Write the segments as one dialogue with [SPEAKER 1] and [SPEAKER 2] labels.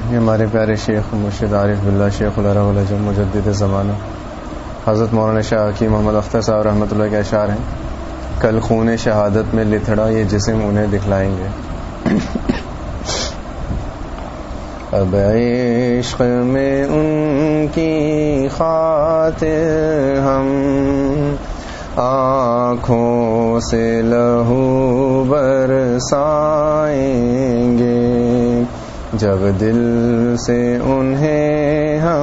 [SPEAKER 1] یہ ہمارے پیارے شیخ مرشد عارف باللہ شیخ العرب العجم مجدد زمانہ حضرت مولانا شاہ حکیم محمد اختر صاحب رحمۃ اللہ کے اشعار ہیں. کل خون شہادت میں لتھڑا یہ جسم انہیں دکھلائیں گے. اب عشق میں ان کی خاطر ہم آنکھوں سے لہو برسائیں گے. جب دل سے انہیں ہم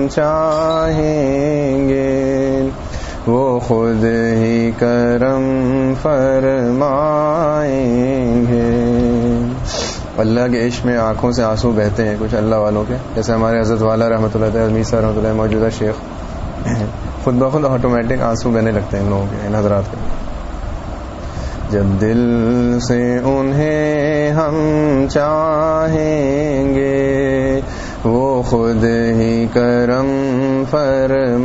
[SPEAKER 1] چاہیں گے وہ خود ہی کرم فرمائیں گے. اللہ کے عشق میں آنکھوں سے آنسو بہتے ہیں کچھ اللہ والوں کے، جیسے ہمارے حضرت والا رحمۃ اللہ تعالی امیر صاحب رحمۃ اللہ موجودہ شیخ، خود بخود آٹومیٹک آنسو بہنے لگتے ہیں ان لوگوں کے، ان حضرات کے. جب دل سے انہیں ہم چاہیں گے وہ خود ہی کرم فرمائیں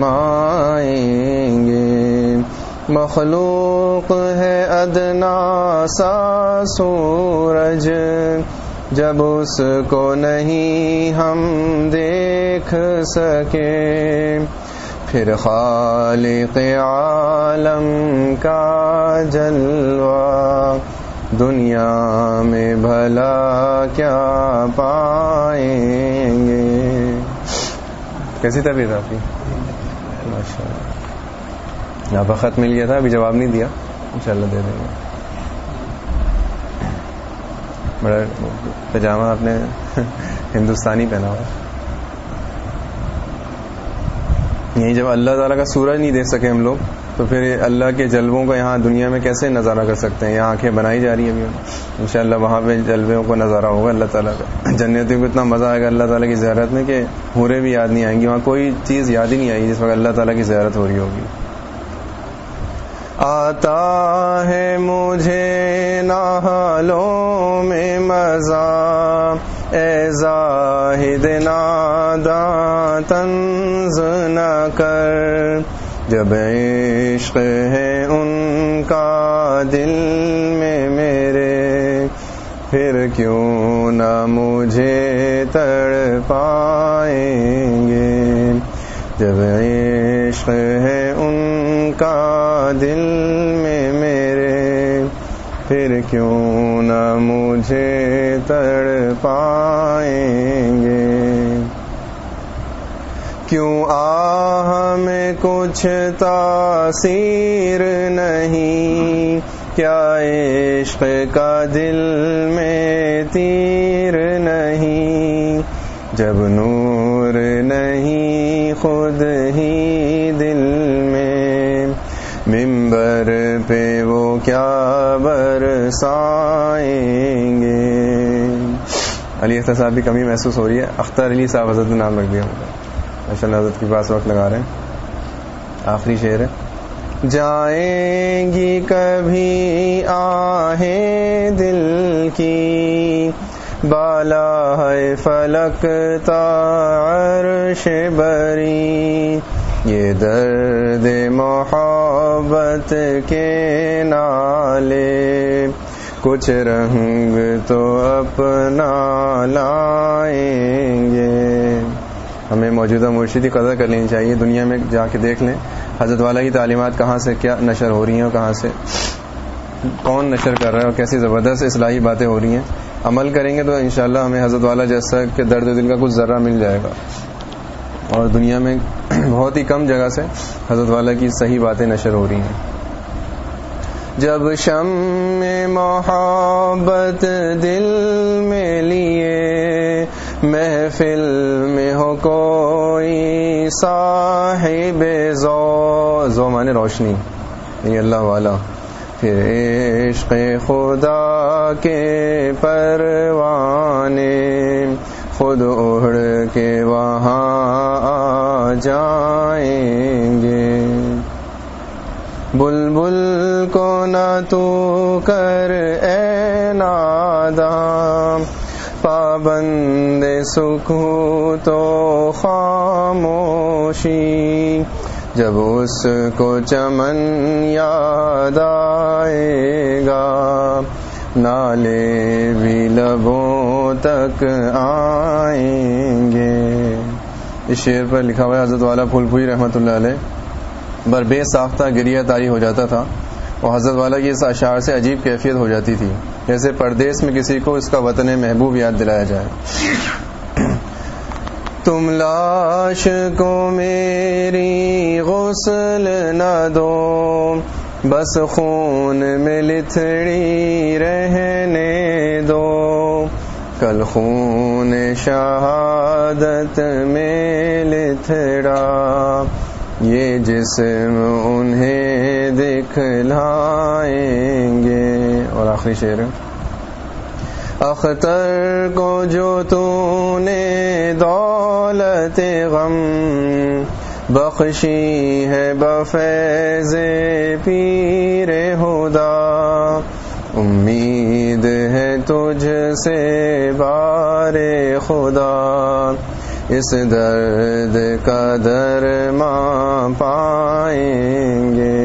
[SPEAKER 1] گے. مخلوق ہے ادنا سا سورج جب اس کو نہیں ہم دیکھ سکے، پھر خالق عالم کا جلوہ دنیا میں بھلا کیا پائیں گے. کیسی طبیعت آپ کی؟ ماشاء اللہ. یہاں پر خط مل گیا تھا، ابھی جواب نہیں دیا، انشاءاللہ دے دیں گے. بڑا پجامہ آپ نے ہندوستانی پہنا ہوا. یہی جب اللہ تعالیٰ کا سورج نہیں دیکھ سکے ہم لوگ تو پھر اللہ کے جلووں کو یہاں دنیا میں کیسے نظارہ کر سکتے ہیں؟ یہاں آنکھیں بنائی جا رہی ہیں ابھی، انشاءاللہ وہاں پہ جلووں کو نظارہ ہوگا اللہ تعالیٰ کا. جنتوں کو اتنا مزہ آئے گا اللہ تعالیٰ کی زیارت میں کہ حوریں بھی یاد نہیں آئیں گی، وہاں کوئی چیز یاد ہی نہیں آئے گی جس وقت اللہ تعالیٰ کی زیارت ہو رہی ہوگی. آتا ہے مجھے نالوں میں مزہ اے زاہد ناداں طنز نہ کر. جب عشق ہے ان کا دل میں میرے پھر کیوں نہ مجھے تڑ پائیں گے. جب عشق ہے ان کا دل میں میرے پھر کیوں نہ مجھے تڑ پائیں گے. کیوں آہ میں کچھ تاثیر نہیں، کیا عشق کا دل میں تیر نہیں. جب نور نہیں خود ہی دل میں ممبر پہ وہ کیا برسائیں گے. علی اختر صاحب کی کمی محسوس ہو رہی ہے. اختر علی صاحب حضرت نے نام رکھ دیا ماشاء اللہ. حضرت کے پاس وقت لگا رہے ہیں. آخری شعر ہے. جائیں گی کبھی آہیں دل کی بالا ہے فلک تا عرش بری. یہ درد محبت کے نالے کچھ رنگ تو اپنا لائیں گے. ہمیں موجودہ مرشد کی قدر کر لینی چاہیے. دنیا میں جا کے دیکھ لیں حضرت والا کی تعلیمات کہاں سے کیا نشر ہو رہی ہیں اور کہاں سے کون نشر کر رہا ہے اور کیسی زبردست اصلاحی باتیں ہو رہی ہیں. عمل کریں گے تو انشاءاللہ ہمیں حضرت والا جیسا کہ درد دل کا کچھ ذرہ مل جائے گا. اور دنیا میں بہت ہی کم جگہ سے حضرت والا کی صحیح باتیں نشر ہو رہی ہیں. جب شمع محبت دل میں لیے محفل میں ہو کوئی صاحب ذو مانے روشنی یہ اللہ والا، پھر عشق خدا کے پروانے خود اڑ کے وہاں آ جائیں گے. بلبل کو نہ تو کر اے ناداں پابند سکوت و خاموشی. جب اس کو چمن یاد آئے گا نالے بھی لبوں تک آئیں گے. اس شعر پر لکھا ہوا ہے حضرت والا پھول پوری رحمۃ اللہ علیہ بر بے ساختہ گریہ طاری ہو جاتا تھا، اور حضرت والا کی اس اشعار سے عجیب کیفیت ہو جاتی تھی، جیسے پردیس میں کسی کو اس کا وطن محبوب یاد دلایا جائے. تم لاش کو میری غسل نہ دو، بس خون میں لتھڑی رہنے دو، کل خون شہادت میں لتھڑا یہ جسم انہیں دکھلائیں گے. اور آخری شعر ہے، اختر کو جو تو نے دولت غم بخشی ہے بفیض پیر خدا، امید ہے تجھ سے بار خدا، اس درد کا درمان پائیں گے.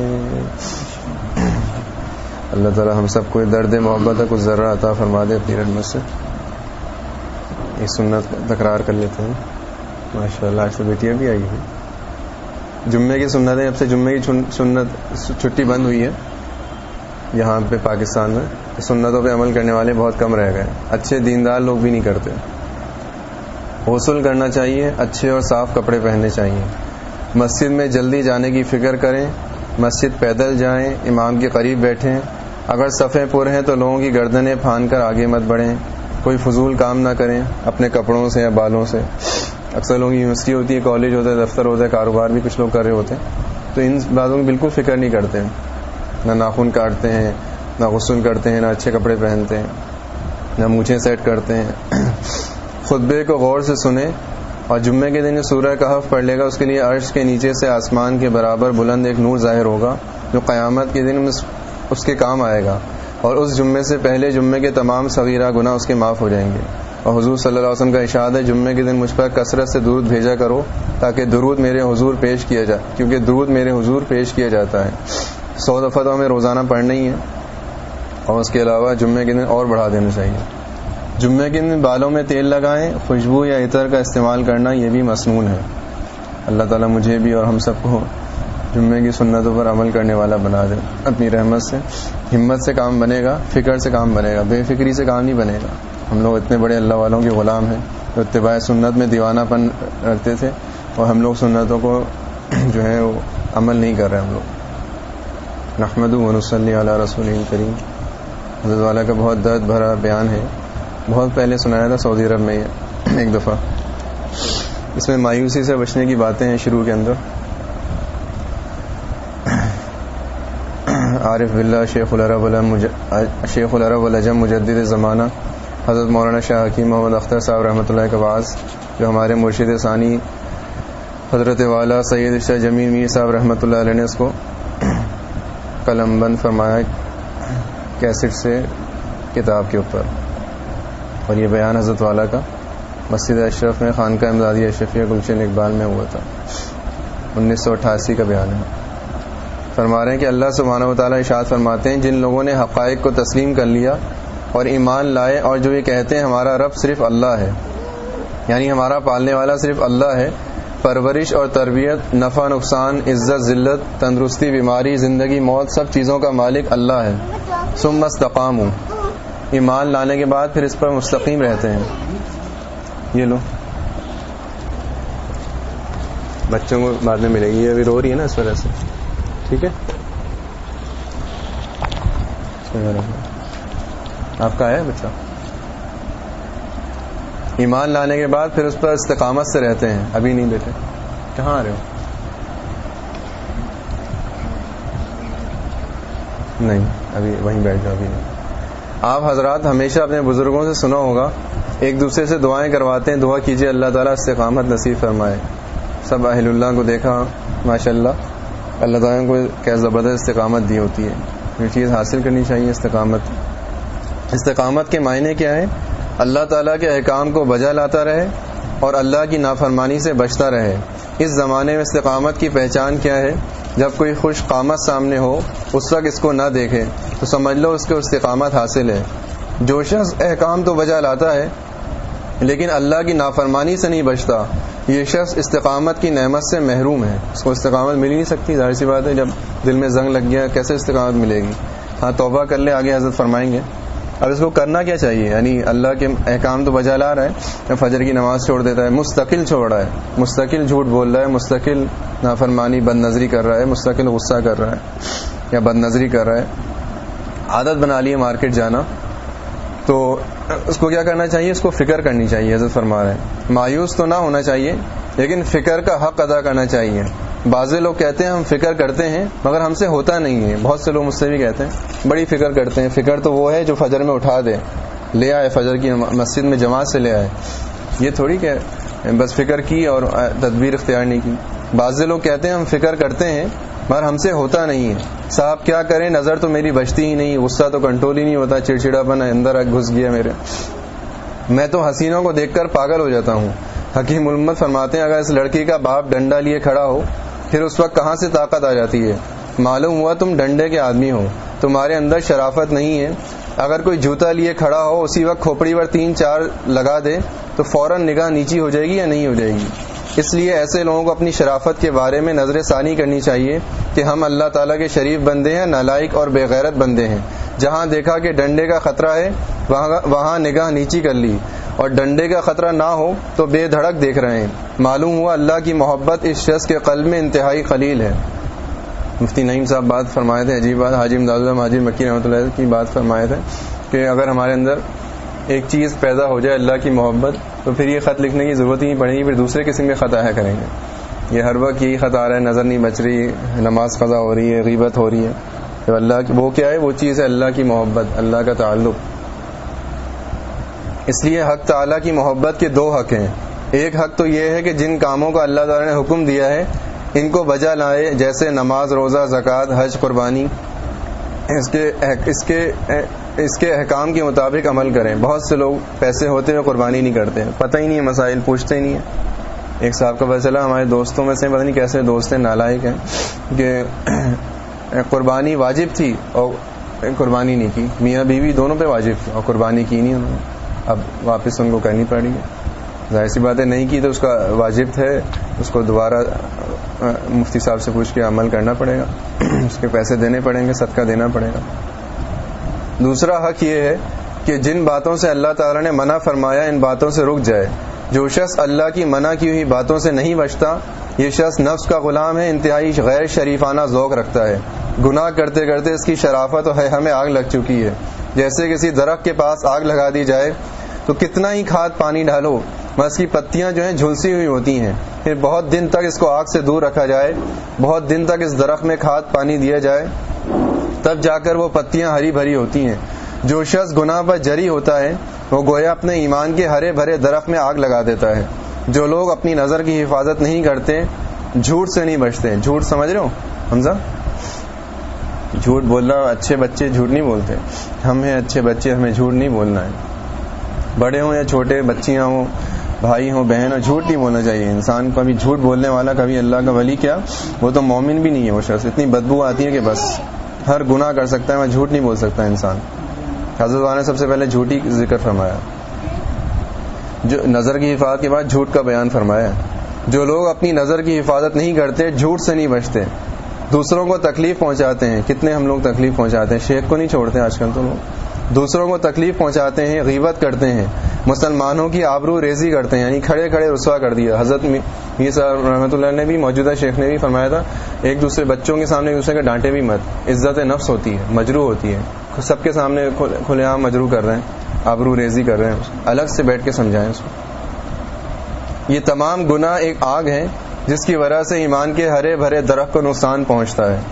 [SPEAKER 1] اللہ تعالی ہم سب کو درد محبت کا کچھ ذرہ عطا فرما دے اپنی رحمت سے. ایک سنت تکرار کر لیتے ہیں. ماشاء اللہ آج تو بیٹیاں بھی آئی ہیں. جمعے کی سنتیں، اب سے جمعے کی سنت چھٹی بند ہوئی ہے یہاں پہ پاکستان میں. سنتوں پہ عمل کرنے والے بہت کم رہ گئے، اچھے دیندار لوگ بھی نہیں کرتے. غسل کرنا چاہیے، اچھے اور صاف کپڑے پہننے چاہیے، مسجد میں جلدی جانے کی فکر کریں، مسجد پیدل جائیں، امام کے قریب بیٹھیں، اگر صفیں پر ہیں تو لوگوں کی گردنیں پھان کر آگے مت بڑھیں، کوئی فضول کام نہ کریں اپنے کپڑوں سے یا بالوں سے. اکثر لوگوں کی یونیورسٹی ہوتی ہے، کالج ہوتا ہے، دفتر ہوتا ہے، کاروبار بھی کچھ لوگ کر رہے ہوتے ہیں، تو ان باتوں کی بالکل فکر نہیں کرتے ہیں، نہ ناخن کاٹتے ہیں، نہ غسل کرتے ہیں، نہ اچھے کپڑے پہنتے ہیں، نہ مونچھیں سیٹ کرتے ہیں. خطبے کو غور سے سنیں، اور جمعے کے دن سورہ کہف پڑھ لے گا اس کے لیے عرش کے نیچے سے آسمان کے برابر بلند ایک نور ظاہر ہوگا جو قیامت کے دن اس کے کام آئے گا، اور اس جمعے سے پہلے جمعے کے تمام صغیرہ گناہ اس کے معاف ہو جائیں گے. اور حضور صلی اللہ علیہ وسلم کا ارشاد ہے، جمعے کے دن مجھ پر کثرت سے درود بھیجا کرو تاکہ درود میرے حضور پیش کیا جائے، کیونکہ درود میرے حضور پیش کیا جاتا ہے. 100 دفعہ تو ہمیں روزانہ پڑھنا ہی ہے، اور اس کے علاوہ جمعے کے دن اور بڑھا دینا چاہیے. جمعے کے دن بالوں میں تیل لگائیں، خوشبو یا عطر کا استعمال کرنا یہ بھی مسنون ہے. اللہ تعالیٰ مجھے بھی اور ہم سب کو جمعے کی سنتوں پر عمل کرنے والا بنا دے اپنی رحمت سے. ہمت سے کام بنے گا، فکر سے کام بنے گا، بے فکری سے کام نہیں بنے گا. ہم لوگ اتنے بڑے اللہ والوں کے غلام ہیں جو اتباع سنت میں دیوانہ پن رکھتے تھے، اور ہم لوگ سنتوں کو جو ہے وہ عمل نہیں کر رہے. ہم لوگ نحمد و نصلی علی رسول کریم. حضرت والا کا بہت درد بھرا بیان ہے، بہت پہلے سنایا تھا سعودی عرب میں ایک دفعہ. اس میں مایوسی سے بچنے کی باتیں ہیں. شروع کے اندر عارف باللہ شیخ العرب والعجم مجدد زمانہ حضرت مولانا شاہ حکیم محمد اختر صاحب رحمۃ اللہ کے بعض، جو ہمارے مرشد ثانی حضرت والا سید شاہ جمیل میر صاحب رحمۃ اللہ علیہ نے اس کو قلم بند فرمایا کیسٹ سے کتاب کے اوپر. اور یہ بیان حضرت والا کا مسجد اشرف میں خانقاہ امدادیہ اشرفیہ گلشن اقبال میں ہوا تھا، 1988 کا بیان ہے. فرما رہے ہیں کہ اللہ سبحانہ و تعالیٰ ارشاد فرماتے ہیں، جن لوگوں نے حقائق کو تسلیم کر لیا اور ایمان لائے، اور جو یہ کہتے ہیں ہمارا رب صرف اللہ ہے، یعنی ہمارا پالنے والا صرف اللہ ہے، پرورش اور تربیت، نفع نقصان، عزت ذلت، تندرستی بیماری، زندگی موت، سب چیزوں کا مالک اللہ ہے. ثم استقاموا، ایمان لانے کے بعد پھر اس پر مستقیم رہتے ہیں. یہ لو بچوں کو بعد میں ملے گی، ابھی رو رہی ہے نا اس وجہ سے. ٹھیک ہے، آپ کا ہے بچہ. ایمان لانے کے بعد پھر اس پر استقامت سے رہتے ہیں. ابھی نہیں بیٹے، کہاں آ رہے ہو؟ نہیں ابھی وہیں بیٹھ جاؤ. ابھی نہیں. آپ حضرات ہمیشہ اپنے بزرگوں سے سنا ہوگا ایک دوسرے سے دعائیں کرواتے ہیں، دعا کیجئے اللہ تعالیٰ استقامت نصیب فرمائے. سب اہل اللہ کو دیکھا ماشاء اللہ تعالیٰ کو کیا زبردست استقامت دی ہوتی ہے. یہ چیز حاصل کرنی چاہیے. استقامت کے معنی کیا ہے؟ اللہ تعالیٰ کے احکام کو بجا لاتا رہے اور اللہ کی نافرمانی سے بچتا رہے. اس زمانے میں استقامت کی پہچان کیا ہے؟ جب کوئی خوش قامت سامنے ہو اس وقت اس کو نہ دیکھے تو سمجھ لو اس کو استقامت حاصل ہے. جو شخص احکام تو بجا لاتا ہے لیکن اللہ کی نافرمانی سے نہیں بچتا، یہ شخص استقامت کی نعمت سے محروم ہے. اس کو استقامت مل ہی نہیں سکتی، ظاہر سی بات ہے. جب دل میں زنگ لگ گیا کیسے استقامت ملے گی؟ ہاں توبہ کر لے، آگے حضرت فرمائیں گے. اب اس کو کرنا کیا چاہیے؟ یعنی اللہ کے احکام تو بجا لا رہا ہے، فجر کی نماز چھوڑ دیتا ہے، مستقل چھوڑ رہا ہے، مستقل جھوٹ بول رہا ہے، مستقل نافرمانی بد نظری کر رہا ہے، مستقل غصہ کر رہا ہے یا بد نظری کر رہا ہے، عادت بنا لی ہے مارکیٹ جانا، تو اس کو کیا کرنا چاہیے؟ اس کو فکر کرنی چاہیے. حضرت فرما رہے ہیں مایوس تو نہ ہونا چاہیے لیکن فکر کا حق ادا کرنا چاہیے. بعض لوگ کہتے ہیں ہم فکر کرتے ہیں مگر ہم سے ہوتا نہیں ہے. بہت سے لوگ مجھ سے بھی کہتے ہیں بڑی فکر کرتے ہیں. فکر تو وہ ہے جو فجر میں اٹھا دے، لے آئے فجر کی مسجد میں جماعت سے لے آئے. یہ تھوڑی کہ بس فکر کی اور تدبیر اختیار نہیں کی. بعض لوگ کہتے ہیں ہم فکر کرتے ہیں مگر ہم سے ہوتا نہیں ہے. صاحب کیا کریں، نظر تو میری بچتی ہی نہیں، غصہ تو کنٹرول ہی نہیں ہوتا، چڑچڑا پن اندر گھس گیا میرے، میں تو حسینوں کو دیکھ کر پاگل ہو جاتا ہوں. حکیم الامت فرماتے ہیں اگر اس لڑکی کا باپ ڈنڈا لیے کھڑا ہو پھر اس وقت کہاں سے طاقت آ جاتی ہے؟ معلوم ہوا تم ڈنڈے کے آدمی ہو، تمہارے اندر شرافت نہیں ہے. اگر کوئی جوتا لیے کھڑا ہو اسی وقت کھوپڑی پر 3-4 لگا دے تو فوراً نگاہ نیچی ہو جائے گی یا نہیں ہو جائے گی؟ اس لیے ایسے لوگوں کو اپنی شرافت کے بارے میں نظر ثانی کرنی چاہیے کہ ہم اللہ تعالیٰ کے شریف بندے ہیں، نالائق اور بے غیرت بندے ہیں. جہاں دیکھا کہ ڈنڈے کا خطرہ ہے وہاں نگاہ نیچی کر لی، اور ڈنڈے کا خطرہ نہ ہو تو بے دھڑک دیکھ رہے ہیں. معلوم ہوا اللہ کی محبت اس شخص کے قلب میں انتہائی قلیل ہے. مفتی نعیم صاحب بات فرمائے تھے، عجیب بات، حاجی امداد اللہ حاجی مکی رحمۃ اللہ کی بات فرمائے تھے کہ اگر ہمارے اندر ایک چیز پیدا ہو جائے اللہ کی محبت تو پھر یہ خط لکھنے کی ضرورت ہی نہیں پڑے گی، پھر دوسرے قسم کے خط آیا کریں گے. یہ ہر وقت یہی خط آ رہا ہے، نظر نہیں بچ رہی، نماز قضا ہو رہی ہے، غیبت ہو رہی ہے. تو اللہ کی وہ کیا ہے؟ وہ چیز ہے اللہ کی محبت، اللہ کا تعلق. اس لیے حق تعالیٰ کی محبت کے 2 حق ہیں. ایک حق تو یہ ہے کہ جن کاموں کا اللہ تعالیٰ نے حکم دیا ہے ان کو بجا لائے، جیسے نماز، روزہ، زکوٰۃ، حج، قربانی، اس کے احکام کے مطابق عمل کریں. بہت سے لوگ پیسے ہوتے ہوئے قربانی نہیں کرتے، پتہ ہی نہیں ہے مسائل، پوچھتے ہی نہیں ہیں. ایک صاحب کا پتہ چلا ہمارے دوستوں میں سے، پتہ نہیں کیسے دوست ہیں، نالائق ہیں، کہ قربانی واجب تھی اور قربانی نہیں کی. میاں بیوی دونوں پہ واجب تھی اور قربانی کی نہیں انہوں نے. اب واپس ان کو کرنی پڑی ہے. ظاہر سی بات ہے نہیں کی تو اس کا واجب ہے، اس کو دوبارہ مفتی صاحب سے پوچھ کے عمل کرنا پڑے گا، اس کے پیسے دینے پڑیں گے، صدقہ دینا پڑے گا. دوسرا حق یہ ہے کہ جن باتوں سے اللہ تعالیٰ نے منع فرمایا ان باتوں سے رک جائے. جو شخص اللہ کی منع کی ہوئی باتوں سے نہیں بچتا یہ شخص نفس کا غلام ہے، انتہائی غیر شریفانہ ذوق رکھتا ہے. گناہ کرتے کرتے اس کی شرافت و حیا میں آگ لگ چکی ہے. جیسے کسی درخت کے پاس آگ لگا دی جائے تو کتنا ہی کھاد پانی ڈالو اس کی پتیاں جو ہیں جھلسی ہوئی ہوتی ہیں. پھر بہت دن تک اس کو آگ سے دور رکھا جائے، بہت دن تک اس درخت میں کھاد پانی دیا جائے، تب جا کر وہ پتیاں ہری بھری ہوتی ہیں. جو شخص گناہ پر جری ہوتا ہے وہ گویا اپنے ایمان کے ہرے بھرے درخت میں آگ لگا دیتا ہے. جو لوگ اپنی نظر کی حفاظت نہیں کرتے جھوٹ سے نہیں بچتے. جھوٹ سمجھ رہے ہو حمزہ؟ جھوٹ بولنا، اچھے بچے جھوٹ نہیں بولتے. ہم ہیں اچھے بچے، ہمیں جھوٹ نہیں بولنا ہے. بڑے ہوں یا چھوٹے، بچیاں ہوں، بھائی ہوں، بہن ہو، جھوٹ نہیں بولنا چاہیے. انسان کو کبھی جھوٹ بولنے والا کبھی اللہ کا ولی کیا، وہ تو مومن بھی نہیں ہے. وہ شخص اتنی بدبو آتی ہے کہ بس ہر گناہ کر سکتا ہے، میں جھوٹ نہیں بول سکتا انسان. حضرت والا نے سب سے پہلے جھوٹی ذکر فرمایا، جو نظر کی حفاظت کے بعد جھوٹ کا بیان فرمایا. جو لوگ اپنی نظر کی حفاظت نہیں کرتے جھوٹ سے نہیں بچتے، دوسروں کو تکلیف پہنچاتے ہیں. کتنے ہم لوگ تکلیف پہنچاتے ہیں، شیخ کو نہیں چھوڑتے آج کل تو لوگ. دوسروں کو تکلیف پہنچاتے ہیں، غیبت کرتے ہیں، مسلمانوں کی آبرو ریزی کرتے ہیں، یعنی کھڑے کھڑے رسوا کر دیا. حضرت میر صاحب رحمۃ اللہ نے بھی، موجودہ شیخ نے بھی فرمایا تھا ایک دوسرے بچوں کے سامنے ایک دوسرے کا ڈانٹے بھی مت. عزت نفس ہوتی ہے، مجروح ہوتی ہے. سب کے سامنے کھلے عام مجروح کر رہے ہیں، آبرو ریزی کر رہے ہیں. الگ سے بیٹھ کے سمجھائیں اس کو. یہ تمام گناہ ایک آگ ہے جس کی وجہ سے ایمان کے ہرے بھرے درخت کو نقصان پہنچتا ہے.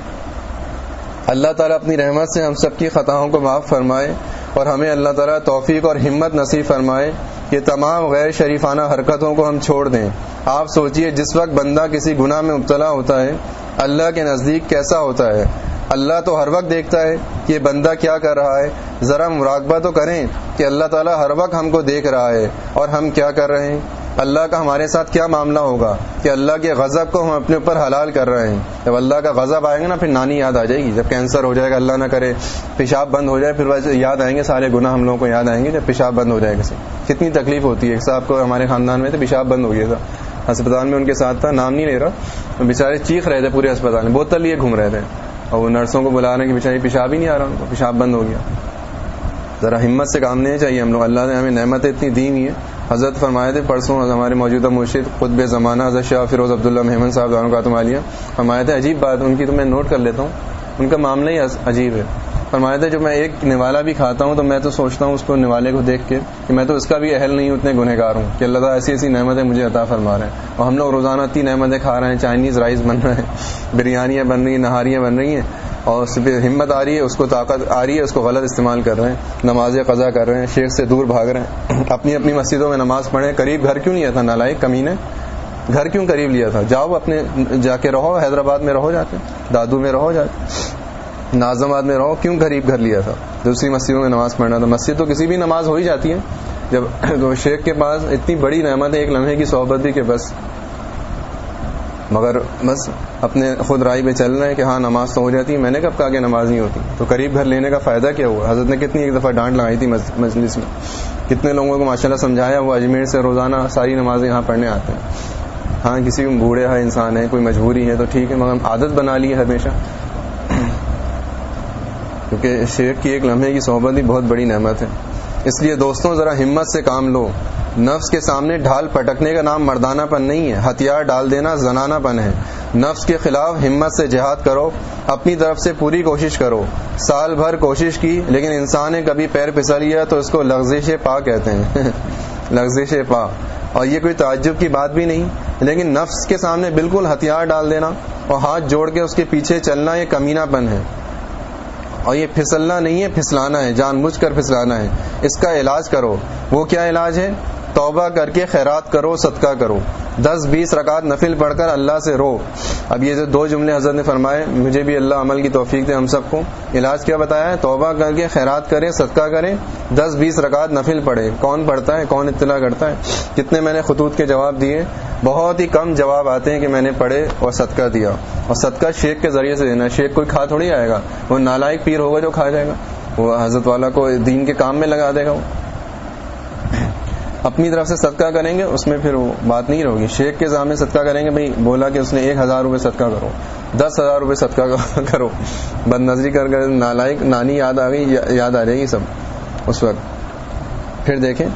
[SPEAKER 1] اللہ تعالیٰ اپنی رحمت سے ہم سب کی خطاؤں کو معاف فرمائے اور ہمیں اللہ تعالیٰ توفیق اور ہمت نصیب فرمائے کہ تمام غیر شریفانہ حرکتوں کو ہم چھوڑ دیں. آپ سوچئے جس وقت بندہ کسی گناہ میں مبتلا ہوتا ہے اللہ کے نزدیک کیسا ہوتا ہے. اللہ تو ہر وقت دیکھتا ہے کہ یہ بندہ کیا کر رہا ہے. ذرا مراقبہ تو کریں کہ اللہ تعالیٰ ہر وقت ہم کو دیکھ رہا ہے اور ہم کیا کر رہے ہیں. اللہ کا ہمارے ساتھ کیا معاملہ ہوگا کہ اللہ کے غضب کو ہم اپنے اوپر حلال کر رہے ہیں. جب اللہ کا غضب آئے گا نا پھر نانی یاد آ جائے گی. جب کینسر ہو جائے گا اللہ نہ کرے, پیشاب بند ہو جائے, پھر ویسے یاد آئیں گے سارے گناہ ہم لوگوں کو یاد آئیں گے جب پیشاب بند ہو جائے گا. کتنی تکلیف ہوتی ہے. ایک صاحب کو ہمارے خاندان میں تھے, پیشاب بند ہو گیا تھا, اسپتال میں ان کے ساتھ تھا, نام نہیں لے رہا, بیچارے چیخ رہے تھے پورے اسپتال میں, بوتل لیے گھوم رہے تھے, اور وہ نرسوں کو بلا رہے ہیں کہ بیچارے پیشاب ہی نہیں آ رہا, ان کو پیشاب بند ہو گیا. ذرا ہمت سے کام لینا چاہیے ہم لوگ. اللہ نے ہمیں نعمتیں اتنی دی ہوئی ہیں. حضرت فرمائے تھے پرسوں ہمارے موجودہ مرشد قطب زمانہ حضرت شاہ فیروز عبداللہ محمد صاحب برکاتہ عالیہ فرمائے تھے, عجیب بات ان کی تو میں نوٹ کر لیتا ہوں, ان کا معاملہ ہی عجیب ہے. فرمایا تھا جب میں ایک نوالا بھی کھاتا ہوں تو میں تو سوچتا ہوں اس کو نوالے کو دیکھ کے کہ میں تو اس کا بھی اہل نہیں ہوں, اتنے گنہگار ہوں کہ اللہ تعالیٰ ایسی ایسی نعمتیں مجھے عطا فرما رہے ہیں. اور ہم لوگ روزانہ اتنی نعمتیں کھا رہے ہیں, چائنیز رائس بن رہے ہیں, بریانیاں بن رہی ہیں, نہاریاں بن رہی ہیں, اور اس پہ ہمت آ رہی ہے, اس کو طاقت آ رہی ہے, اس کو غلط استعمال کر رہے ہیں, نمازیں قضا کر رہے ہیں, شیخ سے دور بھاگ رہے ہیں, اپنی اپنی مسجدوں میں نماز پڑھیں. قریب گھر کیوں لیا تھا نالائق کمینے, گھر کیوں قریب لیا تھا؟ جاؤ اپنے جا کے رہو, حیدرآباد میں رہو, جاتے دادو میں رہو, جاتے ناظم آباد میں رہو, کیوں غریب گھر لیا تھا دوسری مسجدوں میں نماز پڑھنا تھا؟ مسجد تو کسی بھی نماز ہو ہی جاتی ہے. جب تو شیخ کے پاس اتنی بڑی نعمت ہے ایک لمحے کی صحبت بھی کہ بس, مگر بس اپنے خود رائے پہ چل رہے ہیں کہ ہاں نماز تو ہو جاتی ہے. میں نے کب کہا کہ نماز نہیں ہوتی؟ تو قریب گھر لینے کا فائدہ کیا ہوا؟ حضرت نے کتنی ایک دفعہ ڈانٹ لگائی تھی مجلس میں, کتنے لوگوں کو ماشاءاللہ سمجھایا. وہ اجمیر سے روزانہ ساری نمازیں یہاں پڑھنے آتے ہیں. ہاں کسی کو بوڑھے ہے انسان ہے, کوئی مجبوری ہے تو ٹھیک ہے, مگر عادت بنا لی ہے ہمیشہ, کیونکہ شیخ کی ایک لمحے کی صحبت بھی بہت بڑی نعمت ہے. اس لیے دوستوں ذرا ہمت سے کام لو. نفس کے سامنے ڈھال پٹکنے کا نام مردانہ پن نہیں ہے, ہتھیار ڈال دینا زنانہ پن ہے. نفس کے خلاف ہمت سے جہاد کرو, اپنی طرف سے پوری کوشش کرو. سال بھر کوشش کی لیکن انسان نے کبھی پیر پھسل لیا تو اس کو لغزش پا کہتے ہیں لغزش پا. اور یہ کوئی تعجب کی بات بھی نہیں, لیکن نفس کے سامنے بالکل ہتھیار ڈال دینا اور ہاتھ جوڑ کے اس کے پیچھے چلنا یہ کمینہ پن ہے. اور یہ پھسلنا نہیں ہے, پھسلانا ہے, جان بوجھ کر پھسلانا ہے. اس کا علاج کرو. وہ کیا علاج ہے؟ توبہ کر کے خیرات کرو, صدقہ کرو, 10-20 رکعت نفل پڑھ کر اللہ سے رو. اب یہ جو 2 جملے حضرت نے فرمائے, مجھے بھی اللہ عمل کی توفیق دے ہم سب کو. علاج کیا بتایا ہے؟ توبہ کر کے خیرات کریں, صدقہ کریں, 10-20 رکعت نفل پڑھے. کون پڑھتا ہے, کون اطلاع کرتا ہے؟ کتنے میں نے خطوط کے جواب دیے, بہت ہی کم جواب آتے ہیں کہ میں نے پڑھے اور صدقہ دیا. اور صدقہ شیخ کے ذریعے سے دینا. شیخ کوئی کھا تھوڑی آئے گا, وہ نالائق پیر ہوگا جو کھا جائے گا, وہ حضرت والا کو دین کے کام میں لگا دے گا. وہ اپنی طرف سے صدقہ کریں گے, اس میں پھر وہ بات نہیں رہے گی. شیخ کے سامنے صدقہ کریں گے, بھائی بولا کہ اس نے 1000 روپے صدقہ کرو, 10,000 روپے صدقہ کرو, بد نظری کر کر نالائق نانی یاد آ گئی, یاد آ جائے گی سب اس وقت. پھر دیکھیں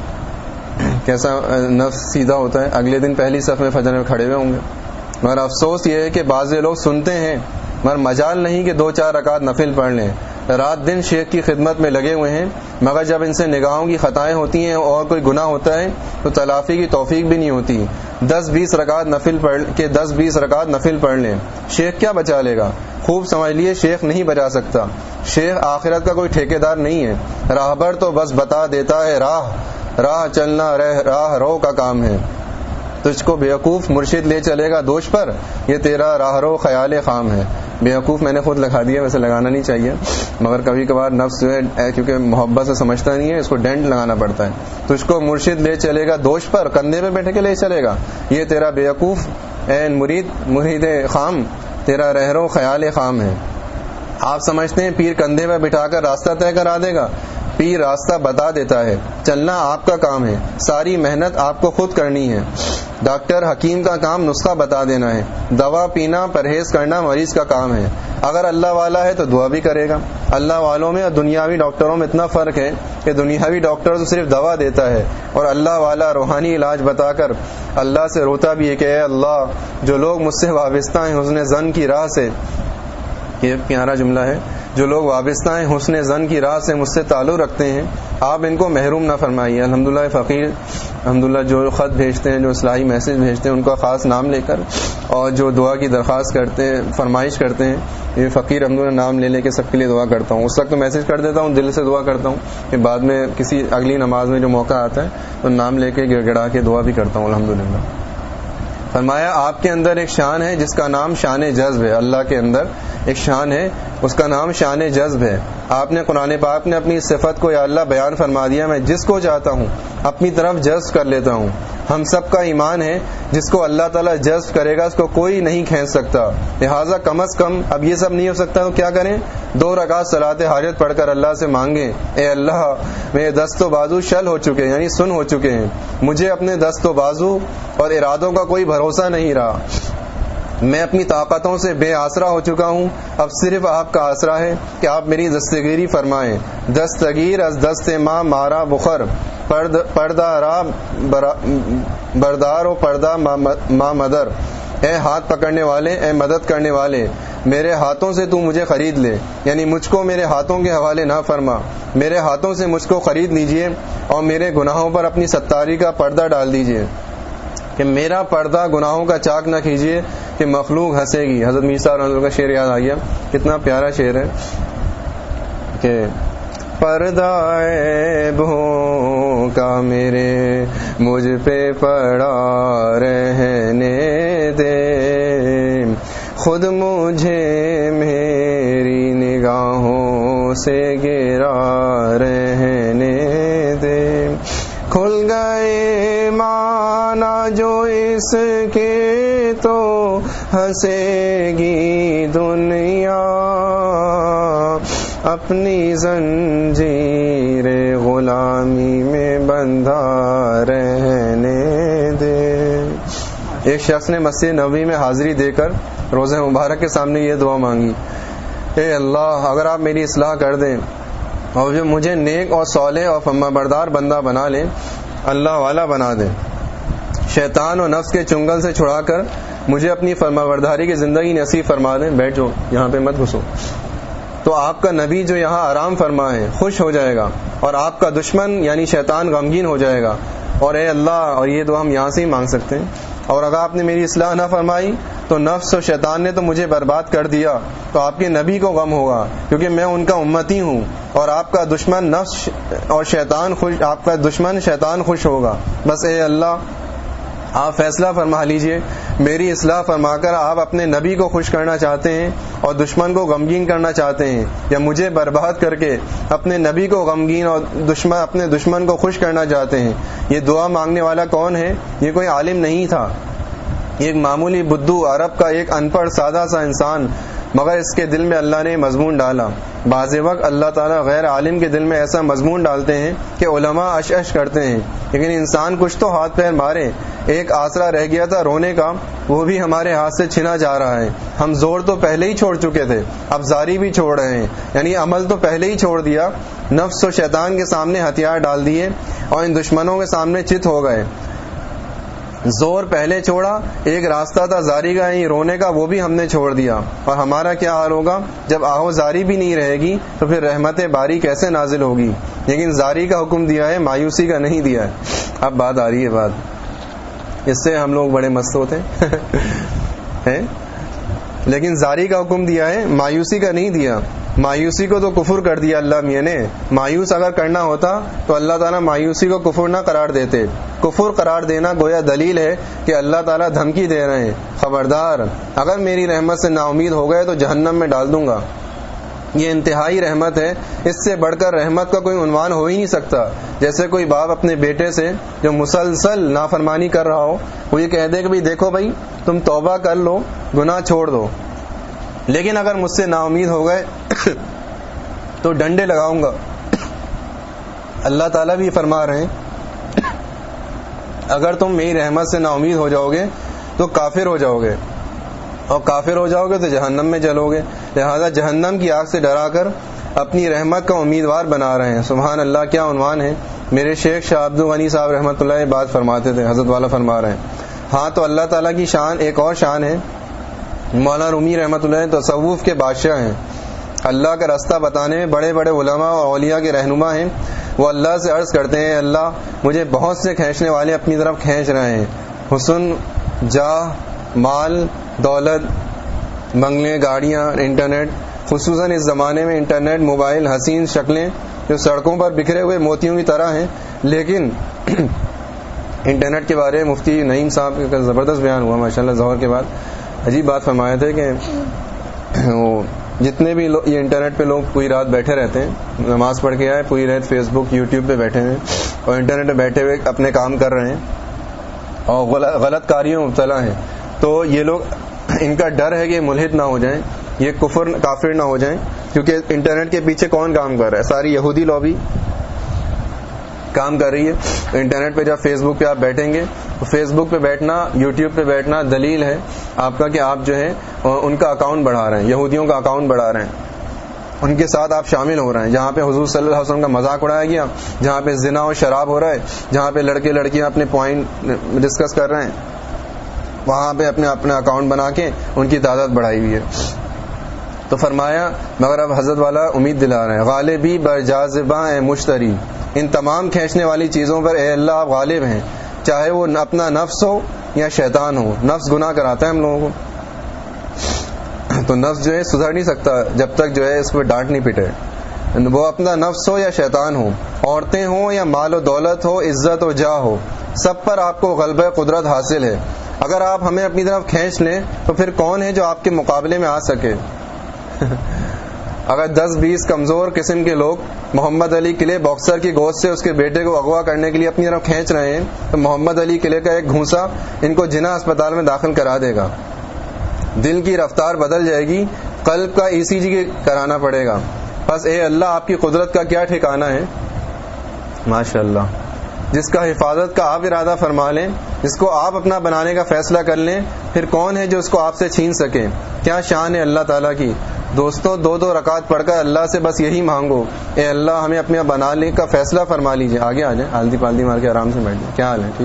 [SPEAKER 1] کیسا نفس سیدھا ہوتا ہے. اگلے دن پہلی صف میں فجر میں کھڑے ہوئے ہوں گے. مگر افسوس یہ ہے کہ بعض لوگ سنتے ہیں مگر مجال نہیں کہ 2-4 رکعت نفل پڑھ لیں. رات دن شیخ کی خدمت میں لگے ہوئے ہیں, مگر جب ان سے نگاہوں کی خطائیں ہوتی ہیں اور کوئی گناہ ہوتا ہے تو تلافی کی توفیق بھی نہیں ہوتی. 10-20 رکعت نفل پڑھ کے 10-20 رکعت نفل پڑھ لیں. شیخ کیا بچا لے گا؟ خوب سمجھ لیے, شیخ نہیں بچا سکتا. شیخ آخرت کا کوئی ٹھیکیدار نہیں ہے. راہبر تو بس بتا دیتا ہے راہ چلنا راہ رو کا کام ہے. تجھ کو بیوقوف مرشد لے چلے گا دوش پر, یہ تیرا راہ رو خیال خام ہے. بیوقوف میں نے خود لگا دیا, ویسے لگانا نہیں چاہیے, مگر کبھی کبھار نفس جو ہے کیونکہ محبت سے سمجھتا نہیں ہے, اس کو ڈینٹ لگانا پڑتا ہے. تجھ کو مرشد لے چلے گا دوش پر, کندھے پہ بیٹھ کے لے چلے گا, یہ تیرا بیوقوف این مرید خام, تیرا رہرو خیال خام ہے. آپ سمجھتے ہیں پیر کندھے پہ بٹھا کر راستہ طے کرا دے گا؟ پیر راستہ بتا دیتا ہے, چلنا آپ کا کام ہے, ساری محنت آپ کو خود کرنی ہے. ڈاکٹر حکیم کا کام نسخہ بتا دینا ہے, دوا پینا پرہیز کرنا مریض کا کام ہے. اگر اللہ والا ہے تو دعا بھی کرے گا. اللہ والوں میں اور دنیاوی ڈاکٹروں میں اتنا فرق ہے کہ دنیاوی ڈاکٹر تو صرف دوا دیتا ہے, اور اللہ والا روحانی علاج بتا کر اللہ سے روتا بھی ہے کہ اے اللہ, جو لوگ مجھ سے وابستہ ہیں حسن زن کی راہ سے, یہ پیارا جملہ ہے, جو لوگ وابستہ ہیں حسن زن کی راہ سے مجھ سے تعلق رکھتے ہیں, آپ ان کو محروم نہ فرمائیے. الحمدللہ فقیر الحمدللہ جو خط بھیجتے ہیں, جو اصلاحی میسج بھیجتے ہیں, ان کا خاص نام لے کر, اور جو دعا کی درخواست کرتے ہیں, فرمائش کرتے ہیں, یہ فقیر الحمدللہ نام لے کے سب کے لیے دعا کرتا ہوں. اس وقت تو میسج کر دیتا ہوں, دل سے دعا کرتا ہوں, کہ بعد میں کسی اگلی نماز میں جو موقع آتا ہے تو نام لے کے گڑ گڑا کے دعا بھی کرتا ہوں الحمدللہ. فرمایا آپ کے اندر ایک شان ہے جس کا نام شان جذب ہے. اللہ کے اندر ایک شان ہے, اس کا نام شان جذب ہے. آپ نے قرآن پاک نے اپنی صفت کو یا اللہ بیان فرما دیا، میں جس کو چاہتا ہوں اپنی طرف جذب کر لیتا ہوں۔ ہم سب کا ایمان ہے جس کو اللہ تعالیٰ جذب کرے گا اس کو کوئی نہیں کھینچ سکتا، لہٰذا کم از کم اب یہ سب نہیں ہو سکتا تو کیا کریں؟ 2 رکعت صلاۃ حاجت پڑھ کر اللہ سے مانگیں، اے اللہ میرے دست و بازو شل ہو چکے ہیں، یعنی سن ہو چکے ہیں، مجھے اپنے دست و بازو اور ارادوں کا کوئی بھروسہ نہیں رہا، میں اپنی طاقتوں سے بے آسرا ہو چکا ہوں، اب صرف آپ کا آسرا ہے کہ آپ میری دستگیری فرمائیں۔ دستگیر از دست ماں مارا بخر، پردہ را بردار و پردہ ماں مدر، اے ہاتھ پکڑنے والے، اے مدد کرنے والے، میرے ہاتھوں سے تو مجھے خرید لے، یعنی مجھ کو میرے ہاتھوں کے حوالے نہ فرما، میرے ہاتھوں سے مجھ کو خرید لیجئے اور میرے گناہوں پر اپنی ستاری کا پردہ ڈال دیجئے، کہ میرا پردہ گناہوں کا چاک نہ کیجیے کہ مخلوق ہنسے گی۔ حضرت میر صاحب رحمۃ اللہ کا شعر یاد آ گیا، کتنا پیارا شعر ہے کہ پردہ عیبوں کا میرے مجھ پہ پڑا رہنے دے، خود مجھے میری نگاہوں سے گرا رہنے دے، کھل گئے مانا جو اس کے تو ہنسے گی دنیا، اپنی زنجیر غلامی میں بندھا رہنے دے۔ ایک شخص نے مسجد نبوی میں حاضری دے کر روزہ مبارک کے سامنے یہ دعا مانگی، اے اللہ اگر آپ میری اصلاح کر دیں اور جو مجھے نیک اور صالح اور فرما بردار بندہ بنا لیں، اللہ والا بنا دیں، شیطان اور نفس کے چنگل سے چھڑا کر مجھے اپنی فرما برداری کی زندگی نصیب فرما دیں، بیٹھ جاؤ یہاں پہ مت گھسو، تو آپ کا نبی جو یہاں آرام فرما ہے خوش ہو جائے گا اور آپ کا دشمن یعنی شیطان غمگین ہو جائے گا۔ اور اے اللہ، اور یہ دعا ہم یہاں سے ہی مانگ سکتے ہیں، اور اگر آپ نے میری اصلاح نہ فرمائی تو نفس و شیطان نے تو مجھے برباد کر دیا، تو آپ کے نبی کو غم ہوگا کیونکہ میں ان کا امتی ہوں، اور آپ کا دشمن نفس اور شیطان خوش، آپ کا دشمن شیطان خوش ہوگا۔ بس اے اللہ آپ فیصلہ فرما لیجئے، میری اصلاح فرما کر آپ اپنے نبی کو خوش کرنا چاہتے ہیں اور دشمن کو غمگین کرنا چاہتے ہیں، یا مجھے برباد کر کے اپنے نبی کو غمگین اور اپنے دشمن کو خوش کرنا چاہتے ہیں۔ یہ دعا مانگنے والا کون ہے؟ یہ کوئی عالم نہیں تھا، ایک معمولی بدھو عرب کا ایک ان پڑھ سادہ سا انسان، مگر اس کے دل میں اللہ نے مضمون ڈالا۔ بعض وقت اللہ تعالیٰ غیر عالم کے دل میں ایسا مضمون ڈالتے ہیں کہ علماء اش اش کرتے ہیں، لیکن انسان کچھ تو ہاتھ پیر مارے۔ ایک آسرا رہ گیا تھا رونے کا، وہ بھی ہمارے ہاتھ سے چھنا جا رہا ہے۔ ہم زور تو پہلے ہی چھوڑ چکے تھے، اب زاری بھی چھوڑ رہے ہیں، یعنی عمل تو پہلے ہی چھوڑ دیا، نفس و شیطان کے سامنے ہتھیار ڈال دیے اور ان دشمنوں کے سامنے چت ہو گئے۔ زور پہلے چھوڑا، ایک راستہ تھا زاری کا یعنی رونے کا، وہ بھی ہم نے چھوڑ دیا، اور ہمارا کیا حال ہوگا جب آہو زاری بھی نہیں رہے گی تو پھر رحمت باری کیسے نازل ہوگی؟ لیکن زاری کا حکم دیا ہے، مایوسی کا نہیں دیا ہے۔ اب بات آ رہی ہے، بات اس سے ہم لوگ بڑے مست ہوتے ہیں لیکن زاری کا حکم دیا ہے، مایوسی کا نہیں دیا۔ مایوسی کو تو کفر کر دیا اللہ میاں نے، مایوس اگر کرنا ہوتا تو اللہ تعالیٰ مایوسی کو کفر نہ قرار دیتے۔ کفر قرار دینا گویا دلیل ہے کہ اللہ تعالیٰ دھمکی دے رہے ہیں، خبردار اگر میری رحمت سے نا امید ہو گئے تو جہنم میں ڈال دوں گا۔ یہ انتہائی رحمت ہے، اس سے بڑھ کر رحمت کا کوئی عنوان ہو ہی نہیں سکتا۔ جیسے کوئی باپ اپنے بیٹے سے جو مسلسل نافرمانی کر رہا ہو، وہ یہ کہہ دے کہ دیکھو بھائی تم توبہ کر لو، گناہ چھوڑ دو، لیکن اگر مجھ سے نا امید ہو گئے تو ڈنڈے لگاؤں گا۔ اللہ تعالیٰ بھی فرما رہے ہیں اگر تم میری رحمت سے نا امید ہو جاؤ گے تو کافر ہو جاؤ گے، اور کافر ہو جاؤ گے تو جہنم میں جلو گے، لہذا جہنم کی آگ سے ڈرا کر اپنی رحمت کا امیدوار بنا رہے ہیں۔ سبحان اللہ، کیا عنوان ہے۔ میرے شیخ شاہ عبد الغنی صاحب رحمۃ اللہ بات فرماتے تھے، حضرت والا فرما رہے ہیں، ہاں تو اللہ تعالیٰ کی شان ایک اور شان ہے۔ مولانا رومی رحمۃ اللہ تصوف کے بادشاہ ہیں، اللہ کا راستہ بتانے میں بڑے بڑے علماء اور اولیاء کے رہنما ہیں۔ وہ اللہ سے عرض کرتے ہیں، اللہ مجھے بہت سے کھینچنے والے اپنی طرف کھینچ رہے ہیں، حسن، جاہ، مال، دولت، بنگلے، گاڑیاں، انٹرنیٹ، خصوصاً اس زمانے میں انٹرنیٹ، موبائل، حسین شکلیں جو سڑکوں پر بکھرے ہوئے موتیوں کی طرح ہیں۔ لیکن انٹرنیٹ کے بارے میں مفتی نعیم صاحب کا زبردست بیان ہوا ماشاءاللہ ظہر کے بعد، عجیب بات فرمایا تھے کہ وہ جتنے بھی یہ انٹرنیٹ پہ لوگ پوری رات بیٹھے رہتے ہیں، نماز پڑھ کے آئے پوری رات فیس بک یوٹیوب پہ بیٹھے ہیں اور انٹرنیٹ پہ بیٹھے ہوئے اپنے کام کر رہے ہیں اور غلط کاریوں میں مبتلا ہیں، تو یہ لوگ ان کا ڈر ہے کہ ملحد نہ ہو جائیں، یہ کافر نہ ہو جائیں، کیونکہ انٹرنیٹ کے پیچھے کون کام کر رہا ہے؟ ساری یہودی لابی کام کر رہی ہے. انٹرنیٹ پہ جب فیس بک پہ آپ بیٹھیں گے تو فیس بک پہ بیٹھنا، یوٹیوب پہ بیٹھنا دلیل ہے آپ کا کہ آپ جو ہے ان کا اکاؤنٹ بڑھا رہے ہیں، یہودیوں کا اکاؤنٹ بڑھا رہے ہیں، ان کے ساتھ آپ شامل ہو رہے ہیں. جہاں پہ حضور صلی اللہ علیہ وسلم کا مذاق اڑایا گیا، جہاں پہ زنا اور شراب ہو رہا ہے، جہاں پہ لڑکے لڑکیاں اپنے پوائنٹ ڈسکس کر رہے ہیں، وہاں پہ اپنا اکاؤنٹ بنا کے ان کی تعداد بڑھائی ہوئی ہے. تو فرمایا مگر اب حضرت والا امید دلا رہے ہیں، غالبی بر جاذباں اے مشتری، ان تمام کھینچنے والی چیزوں پر اے اللہ آپ غالب ہیں، چاہے وہ اپنا نفس ہو یا شیطان ہو. نفس گناہ کراتا ہے ہم لوگوں کو، تو نفس جو ہے سدھر نہیں سکتا جب تک جو ہے اس پہ ڈانٹ نہیں پٹے. وہ اپنا نفس ہو یا شیطان ہو، عورتیں ہوں یا مال و دولت ہو، عزت و جاہ ہو، سب پر آپ کو غلبہ قدرت حاصل ہے. اگر آپ ہمیں اپنی طرف کھینچ لیں تو پھر کون ہے جو آپ کے مقابلے میں آ سکے؟ اگر 10-20 کمزور قسم کے لوگ محمد علی قلعے باکسر کی گود سے اس کے بیٹے کو اغوا کرنے کے لیے اپنی طرف کھینچ رہے ہیں تو محمد علی قلعے کا ایک گھونسا ان کو جناح اسپتال میں داخل کرا دے گا. دل کی رفتار بدل جائے گی، قلب کا ECG کرانا پڑے گا. بس اے اللہ آپ کی قدرت کا کیا ٹھکانہ ہے؟ ماشاء اللہ. جس کا حفاظت کا آپ ارادہ فرما لیں، جس کو آپ اپنا بنانے کا فیصلہ کر لیں، پھر کون ہے جو اس کو آپ سے چھین سکے؟ کیا شان ہے اللہ تعالیٰ کی. دوستوں 2 رکعت پڑھ کر اللہ سے بس یہی مانگو، اے اللہ ہمیں اپنے بنانے کا فیصلہ فرما لیجئے. آگے آ جائیں، ہلدی پالدی مار کے آرام سے بیٹھ جائیں. کیا حال ہے؟ ٹھیک.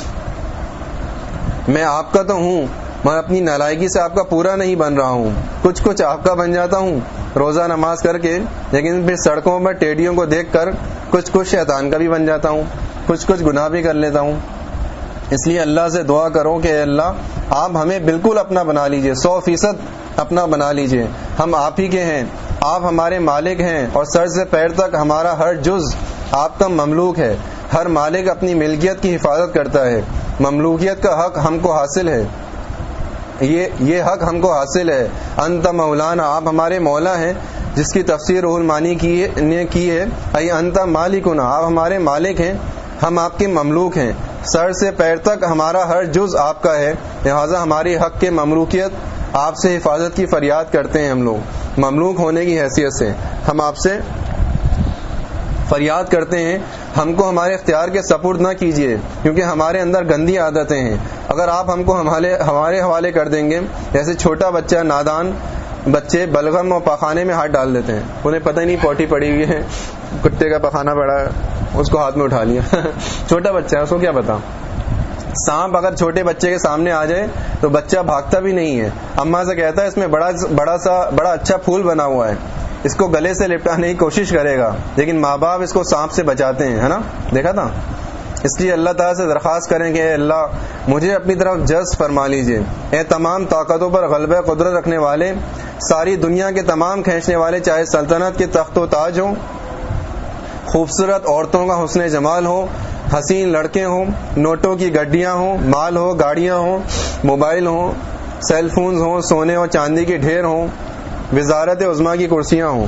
[SPEAKER 1] میں آپ کا تو ہوں، میں اپنی نالائکی سے آپ کا پورا نہیں بن رہا ہوں. کچھ آپ کا بن جاتا ہوں روزہ نماز کر کے، لیکن پھر سڑکوں پر ٹیڈیوں کو دیکھ کر کچھ شیطان کا بھی بن جاتا ہوں، کچھ گناہ بھی کر لیتا ہوں. اس لیے اللہ سے دعا کرو کہ اے اللہ آپ ہمیں بالکل اپنا بنا لیجئے، 100% اپنا بنا لیجئے. ہم آپ ہی کے ہیں، آپ ہمارے مالک ہیں، اور سر سے پیر تک ہمارا ہر جز آپ کا مملوک ہے. ہر مالک اپنی ملکیت کی حفاظت کرتا ہے. مملوکیت کا حق ہم کو حاصل ہے، یہ حق ہم کو حاصل ہے. انت مولانا، آپ ہمارے مولا ہیں، جس کی تفسیر روح المانی نے کی ہے. ای انت مالکنا، آپ ہمارے مالک ہیں، ہم آپ کے مملوک ہیں. سر سے پیر تک ہمارا ہر جز آپ کا ہے، لہذا ہماری حق کے مملوکیت آپ سے حفاظت کی فریاد کرتے ہیں. ہم لوگ مملوک ہونے کی حیثیت سے ہم آپ سے فریاد کرتے ہیں، ہم کو ہمارے اختیار کے سپرد نہ کیجیے، کیونکہ ہمارے اندر گندی عادتیں ہیں. اگر آپ ہم کو ہمارے حوالے کر دیں گے، جیسے چھوٹا بچہ، نادان بچے بلغم اور پخانے میں ہاتھ ڈال دیتے ہیں، انہیں پتہ ہی نہیں پوٹی پڑی ہوئی ہے، کتے کا پخانہ پڑا ہے، اس کو ہاتھ میں اٹھا لیا. چھوٹا بچہ ہے، اس کو کیا پتا. سانپ اگر چھوٹے بچے کے سامنے آ جائے تو بچہ بھاگتا بھی نہیں ہے، اماں سے کہتا ہے اس میں بڑا اچھا پھول بنا ہوا ہے، اس کو گلے سے لپٹانے کی کوشش کرے گا، لیکن ماں باپ اس کو سانپ سے بچاتے ہیں، ہے نا، دیکھا تھا. اس لیے اللہ تعالیٰ سے درخواست کریں کہ اے اللہ مجھے اپنی طرف جذب فرما لیجئے. اے تمام طاقتوں پر غلبہ قدرت رکھنے والے، ساری دنیا کے تمام کھینچنے والے، چاہے سلطنت کے تخت و تاج ہوں، خوبصورت عورتوں کا حسن جمال ہو، حسین لڑکے ہوں، نوٹوں کی گڈیاں ہوں، مال ہو، گاڑیاں ہوں، موبائل ہوں، سیل فونز ہوں، سونے اور چاندی کے ڈھیر ہوں، وزارت عظمیٰ کی کرسیاں ہوں.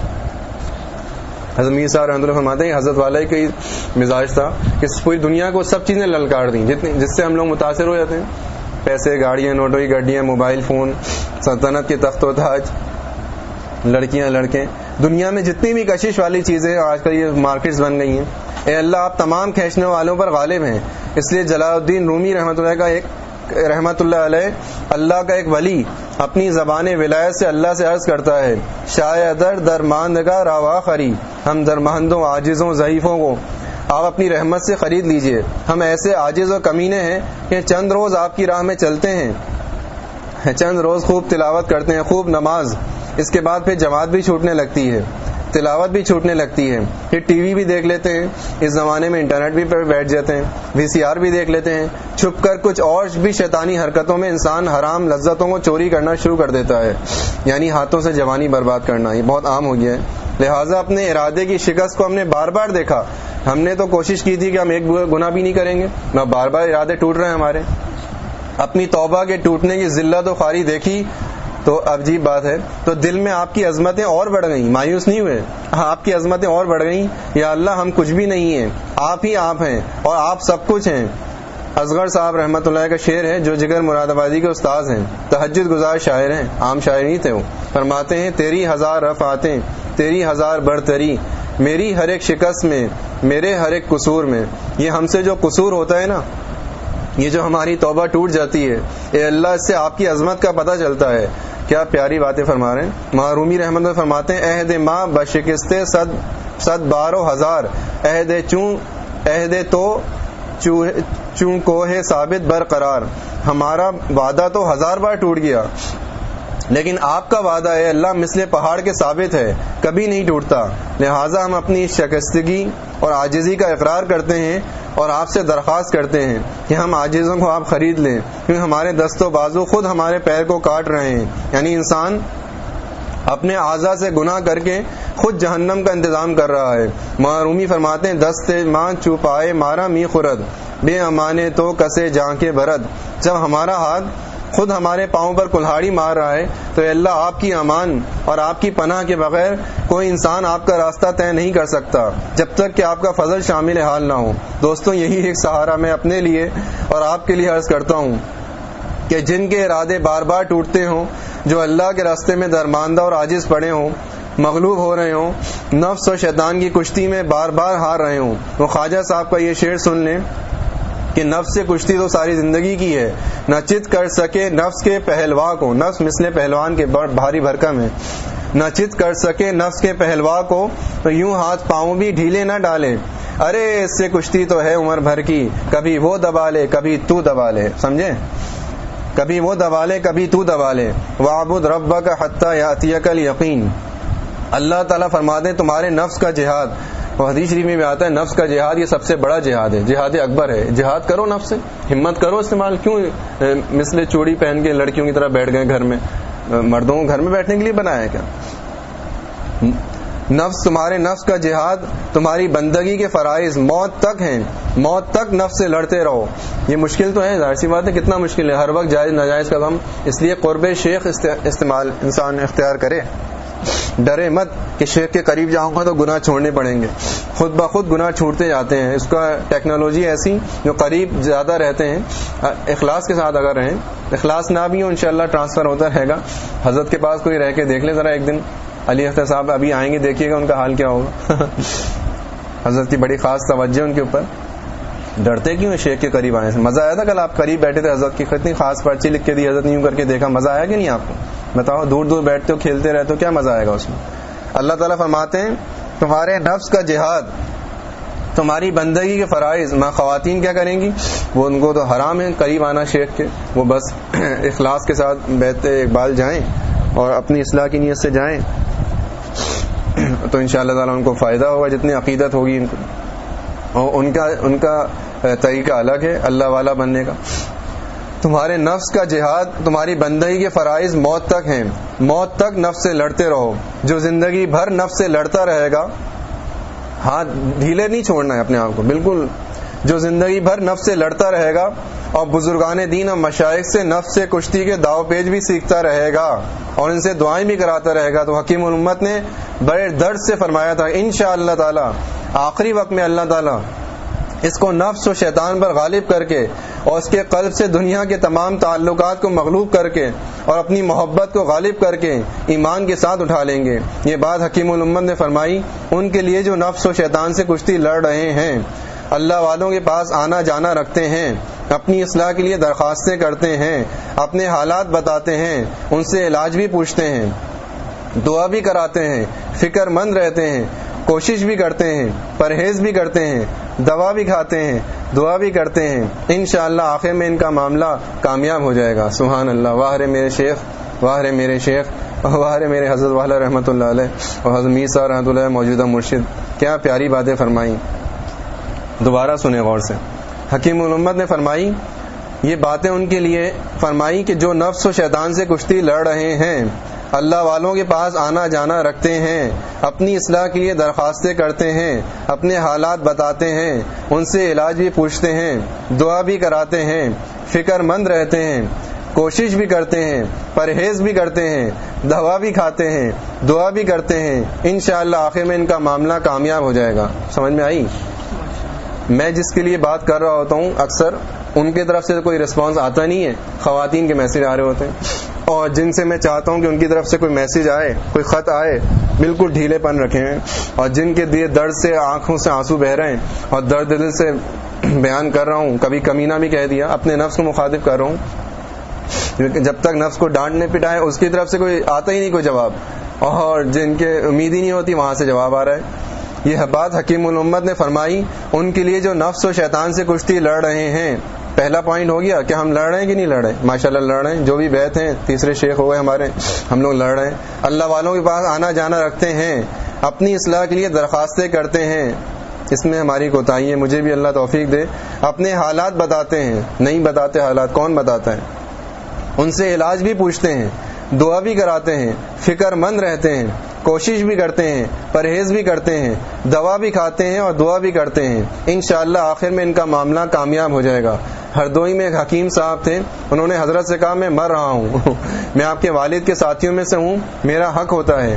[SPEAKER 1] حضرت میر صاحب رحمۃ اللہ فرماتے ہیں حضرت والے کی مزاج تھا کہ پوری دنیا کو سب چیزیں للکار دیں جس سے ہم لوگ متاثر ہو جاتے ہیں. پیسے، گاڑیاں، نوٹوں کی گڈیاں، موبائل فون، سلطنت کے تخت و تاج، لڑکیاں، لڑکے، دنیا میں جتنی بھی کشش والی چیزیں آج کل یہ مارکیٹس بن گئی ہیں. اے اللہ آپ تمام کھینچنے والوں پر غالب ہیں. اس لیے جلال الدین رومی رحمت اللہ علیہ اللہ کا ایک ولی اپنی زبان ولایت سے اللہ سے عرض کرتا ہے، شاید درماندگاہ روا خری، ہم درماندوں، عاجزوں، ضعیفوں کو آپ اپنی رحمت سے خرید لیجئے. ہم ایسے عاجز و کمینے ہیں کہ چند روز آپ کی راہ میں چلتے ہیں، چند روز خوب تلاوت کرتے ہیں، خوب نماز، اس کے بعد پھر جماعت بھی چھوٹنے لگتی ہے، تلاوت بھی چھوٹنے لگتی ہے، پھر ٹی وی بھی دیکھ لیتے ہیں، اس زمانے میں انٹرنیٹ بھی پر بیٹھ جاتے ہیں، VCR بھی دیکھ لیتے ہیں، چھپ کر کچھ اور بھی شیطانی حرکتوں میں انسان حرام لذتوں کو چوری کرنا شروع کر دیتا ہے، یعنی ہاتھوں سے جوانی برباد کرنا. یہ بہت عام ہو گیا ہے. لہٰذا اپنے ارادے کی شکست کو ہم نے بار بار دیکھا. ہم نے تو کوشش کی تھی کہ ہم ایک گناہ بھی نہیں کریں گے، بار بار ارادے ٹوٹ رہے ہیں ہمارے. اپنی توبہ کے ٹوٹنے کی ذلت و خواری دیکھی تو عجیب بات ہے، تو دل میں آپ کی عظمتیں اور بڑھ گئیں، مایوس نہیں ہوئے، آپ کی عظمتیں اور بڑھ گئیں. یا اللہ ہم کچھ بھی نہیں ہیں، آپ ہی آپ ہیں اور آپ سب کچھ ہیں. اصغر صاحب رحمۃ اللہ کا شعر ہے، جو جگر مراد آبادی کے استاذ ہیں، تہجد گزار شاعر ہیں، عام شاعر نہیں تھے وہ. فرماتے ہیں تیری ہزار رفعتیں، تیری ہزار برتری، میری ہر ایک شکست میں، میرے ہر ایک قصور میں. یہ ہم سے جو قصور ہوتا ہے نا، یہ جو ہماری توبہ ٹوٹ جاتی ہے، اے اللہ اس سے آپ کی عظمت کا پتہ چلتا ہے. کیا پیاری باتیں فرما رہے ہیں. معرومی رحمت اللہ فرماتے ہیں عہد ماں بشکستے صد بار و ہزار، عہد تو چون کوہ ثابت برقرار. ہمارا وعدہ تو 1000 بار ٹوٹ گیا، لیکن آپ کا وعدہ ہے اللہ مثل پہاڑ کے ثابت ہے، کبھی نہیں ٹوٹتا. لہٰذا ہم اپنی شکستگی اور عاجزی کا اقرار کرتے ہیں اور آپ سے درخواست کرتے ہیں کہ ہم عاجزوں کو آپ خرید لیں، کیونکہ ہمارے دست و بازو خود ہمارے پیر کو کاٹ رہے ہیں. یعنی انسان اپنے اعضاء سے گناہ کر کے خود جہنم کا انتظام کر رہا ہے. معرومی فرماتے ہیں دست ماں چھپائے مارا می خورد، بے امانے تو کسے جاں کے برد. جب ہمارا ہاتھ خود ہمارے پاؤں پر کلہاڑی مار رہا ہے تو اے اللہ آپ کی امان اور آپ کی پناہ کے بغیر کوئی انسان آپ کا راستہ طے نہیں کر سکتا جب تک کہ آپ کا فضل شامل حال نہ ہو. دوستوں یہی ایک سہارا میں اپنے لیے اور آپ کے لیے عرض کرتا ہوں کہ جن کے ارادے بار بار ٹوٹتے ہوں، جو اللہ کے راستے میں درماندہ اور عاجز پڑے ہوں، مغلوب ہو رہے ہوں، نفس اور شیطان کی کشتی میں بار بار ہار رہے ہوں، وہ خواجہ صاحب کا یہ شعر سن لیں کہ نفس سے کشتی تو ساری زندگی کی ہے، نہ چت کر سکے نفس کے پہلوا کو. نفس مثل پہلوان کے بھاری بھرکم ہے. نہ چت کر سکے نفس کے پہلوا کو، تو یوں ہاتھ پاؤں بھی ڈھیلے نہ ڈالے. ارے اس سے کشتی تو ہے عمر بھر کی، کبھی وہ دبا لے کبھی تو دبا لے. سمجھے؟ کبھی وہ دبا لے کبھی تو دبا لے. وَاعْبُدْ رَبَّكَ حَتَّى يَأْتِيَكَ الْيَقِينُ. اللہ تعالیٰ فرماتے ہیں تمہارے نفس کا جہاد، اور حدیث شریف میں بھی آتا ہے نفس کا جہاد یہ سب سے بڑا جہاد ہے، جہاد اکبر ہے. جہاد کرو نفس سے، ہمت کرو استعمال. کیوں مثل چوڑی پہن کے لڑکیوں کی طرح بیٹھ گئے گھر میں؟ مردوں کو گھر میں بیٹھنے کے لیے بنایا ہے کیا؟ نفس، تمہارے نفس کا جہاد تمہاری بندگی کے فرائض موت تک ہیں، موت تک نفس سے لڑتے رہو. یہ مشکل تو ہے، ظاہر سی بات ہے کتنا مشکل ہے. ہر وقت جائز ناجائز کا غم، اس لیے قرب شیخ استعمال انسان اختیار کرے. ڈرے مت کہ شیخ کے قریب جاؤں گا تو گناہ چھوڑنے پڑیں گے، خود بخود گناہ چھوڑتے جاتے ہیں. اس کا ٹیکنالوجی ایسی، جو قریب زیادہ رہتے ہیں اخلاص کے ساتھ اگر رہیں، اخلاص نہ بھی ہو انشاءاللہ ٹرانسفر ہوتا رہے گا. حضرت کے پاس کوئی رہ کے دیکھ لے ذرا ایک دن. علی اختر صاحب ابھی آئیں گے، دیکھیے گا ان کا حال کیا ہوگا. حضرت کی بڑی خاص توجہ ان کے اوپر. ڈرتے کیوں شیخ کے قریب آنے سے؟ مزہ آیا تھا کل آپ قریب بیٹھے تھے حضرت کی، اتنی خاص پرچی لکھ کے دی حضرت نے، یوں کر کے دیکھا. مزہ آیا کہ نہیں آپ کو؟ بتاؤ. دور دور بیٹھتے ہو کھیلتے رہتے ہو، کیا مزہ آئے گا اس میں؟ اللہ تعالیٰ فرماتے ہیں تمہارے نفس کا جہاد تمہاری بندگی کے فرائض. ماں خواتین کیا کریں گی؟ وہ ان کو تو حرام ہے قریب آنا شیخ کے، وہ بس اخلاص کے ساتھ بیت اقبال جائیں اور اپنی اصلاح کی نیت سے جائیں تو انشاءاللہ تعالیٰ ان کو فائدہ ہوگا جتنی عقیدت ہوگی ان کو. اور ان کا طریقہ الگ ہے اللہ والا بننے کا. تمہارے نفس کا جہاد تمہاری بندگی کے فرائض موت تک ہیں، موت تک نفس سے لڑتے رہو. جو زندگی بھر نفس سے لڑتا رہے گا، ہاتھ ڈھیلے نہیں چھوڑنا ہے اپنے آپ کو بالکل. جو زندگی بھر نفس سے لڑتا رہے گا اور بزرگان دین اور مشائخ سے نفس سے کشتی کے داؤ پیچ بھی سیکھتا رہے گا اور ان سے دعائیں بھی کراتا رہے گا، تو حکیم الامت نے بڑے درد سے فرمایا تھا انشاءاللہ تعالی آخری وقت میں اللہ تعالی اس کو نفس و شیطان پر غالب کر کے اور اس کے قلب سے دنیا کے تمام تعلقات کو مغلوب کر کے اور اپنی محبت کو غالب کر کے ایمان کے ساتھ اٹھا لیں گے. یہ بات حکیم الامت نے فرمائی ان کے لیے جو نفس و شیطان سے کشتی لڑ رہے ہیں، اللہ والوں کے پاس آنا جانا رکھتے ہیں، اپنی اصلاح کے لیے درخواستیں کرتے ہیں، اپنے حالات بتاتے ہیں، ان سے علاج بھی پوچھتے ہیں، دعا بھی کراتے ہیں، فکر مند رہتے ہیں، کوشش بھی کرتے ہیں، پرہیز بھی کرتے ہیں، دوا بھی کھاتے ہیں، دعا بھی کرتے ہیں. انشاءاللہ آخر میں ان کا معاملہ کامیاب ہو جائے گا. سبحان اللہ. واہ رے میرے شیخ، واہ رے میرے شیخ، واہ رے میرے حضرت والا رحمۃ اللہ علیہ اور حضرت میر صاحب رحمۃ اللہ موجودہ مرشد. کیا پیاری باتیں فرمائی. دوبارہ سنیں غور سے. حکیم الامت نے فرمائی یہ باتیں ان کے لیے فرمائی کہ جو نفس و شیطان سے کشتی لڑ رہے ہیں، اللہ والوں کے پاس آنا جانا رکھتے ہیں، اپنی اصلاح کے لیے درخواستیں کرتے ہیں، اپنے حالات بتاتے ہیں، ان سے علاج بھی پوچھتے ہیں، دعا بھی کراتے ہیں، فکر مند رہتے ہیں، کوشش بھی کرتے ہیں, پرہیز بھی کرتے ہیں, دوا بھی کھاتے ہیں, دعا بھی کرتے ہیں, انشاءاللہ آخر میں ان کا معاملہ کامیاب ہو جائے گا. سمجھ میں آئی؟ میں جس کے لیے بات کر رہا ہوتا ہوں اکثر ان کی طرف سے کوئی رسپانس آتا نہیں ہے, خواتین کے میسج آ رہے ہوتے ہیں, اور جن سے میں چاہتا ہوں کہ ان کی طرف سے کوئی میسج آئے, کوئی خط آئے, بالکل ڈھیلے پن رکھے ہیں, اور جن کے دیے درد سے آنکھوں سے آنسو بہ رہے ہیں اور درد دل سے بیان کر رہا ہوں, کبھی کمینہ بھی کہہ دیا, اپنے نفس کو مخاطب کر رہا ہوں, جب تک نفس کو ڈانٹنے پٹائے اس کی طرف سے کوئی آتا ہی نہیں کوئی جواب, اور جن کے امید ہی نہیں ہوتی وہاں سے جواب آ رہا ہے. یہ بات حکیم الامت نے فرمائی ان کے لیے جو نفس و شیطان سے کشتی لڑ رہے ہیں. پہلا پوائنٹ ہو گیا کہ ہم لڑ رہے ہیں کہ نہیں لڑ رہے. ماشاءاللہ لڑ رہے ہیں, جو بھی بیت ہیں, تیسرے شیخ ہو گئے ہمارے, ہم لوگ لڑ رہے ہیں, اللہ والوں کے پاس آنا جانا رکھتے ہیں, اپنی اصلاح کے لیے درخواستیں کرتے ہیں. اس میں ہماری کوتاہی ہے, مجھے بھی اللہ توفیق دے. اپنے حالات بتاتے ہیں, نہیں بتاتے حالات, کون بتاتا ہے؟ ان سے علاج بھی پوچھتے ہیں, دعا بھی کراتے ہیں, فکر مند رہتے ہیں, کوشش بھی کرتے ہیں, پرہیز بھی کرتے ہیں, دوا بھی کھاتے ہیں اور دعا بھی کرتے ہیں. انشاءاللہ آخر میں ان کا معاملہ کامیاب ہو جائے گا. ہردوئی میں ایک حکیم صاحب تھے, انہوں نے حضرت سے کہا میں مر رہا ہوں, میں آپ کے والد کے ساتھیوں میں سے ہوں, میرا حق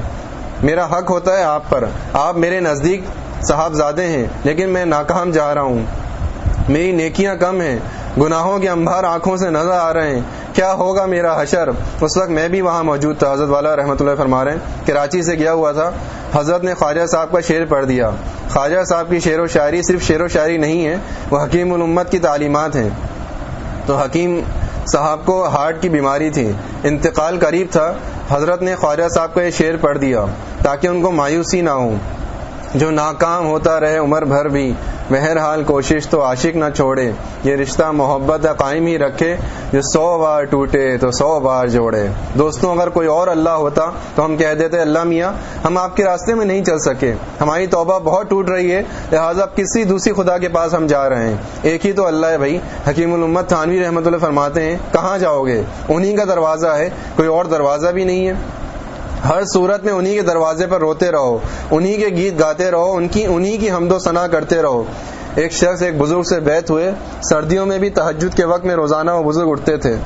[SPEAKER 1] ہوتا ہے آپ پر, آپ میرے نزدیک صاحبزادے ہیں, لیکن میں ناکام جا رہا ہوں, میری نیکیاں کم ہیں, گناہوں کے انبار آنکھوں سے نظر آ رہے ہیں, کیا ہوگا میرا حشر. اس وقت میں بھی وہاں موجود تھا. حضرت والا رحمۃ اللہ فرما رہے ہیں کراچی سے گیا ہوا تھا, حضرت نے خواجہ صاحب کا شعر پڑھ دیا. خواجہ صاحب کی شعر و شاعری صرف شعر و شاعری نہیں ہے, وہ حکیم الامت کی تعلیمات ہیں. تو حکیم صاحب کو ہارٹ کی بیماری تھی, انتقال قریب تھا. حضرت نے خواجہ صاحب کا یہ شعر پڑھ دیا تاکہ ان کو مایوسی نہ ہو. جو ناکام ہوتا رہے عمر بھر بھی, بہرحال کوشش تو عاشق نہ چھوڑے, یہ رشتہ محبت قائم ہی رکھے, جو 100 بار ٹوٹے تو 100 بار جوڑے. دوستوں اگر کوئی اور اللہ ہوتا تو ہم کہہ دیتے اللہ میاں ہم آپ کے راستے میں نہیں چل سکے, ہماری توبہ بہت ٹوٹ رہی ہے, لہٰذا اب کسی دوسری خدا کے پاس ہم جا رہے ہیں, ایک ہی تو اللہ ہے بھائی. حکیم الامت تھانوی رحمۃ اللہ فرماتے ہیں کہاں جاؤ گے, انہی کا دروازہ ہے, کوئی اور دروازہ بھی نہیں ہے. ہر صورت میں انہی کے دروازے پر روتے رہو, انہی کے گیت گاتے رہو, انہی کی حمد و ثنا کرتے رہو. ایک شخص ایک بزرگ سے بیعت ہوئے, سردیوں میں بھی تہجد کے وقت میں روزانہ وہ بزرگ اٹھتے تھے.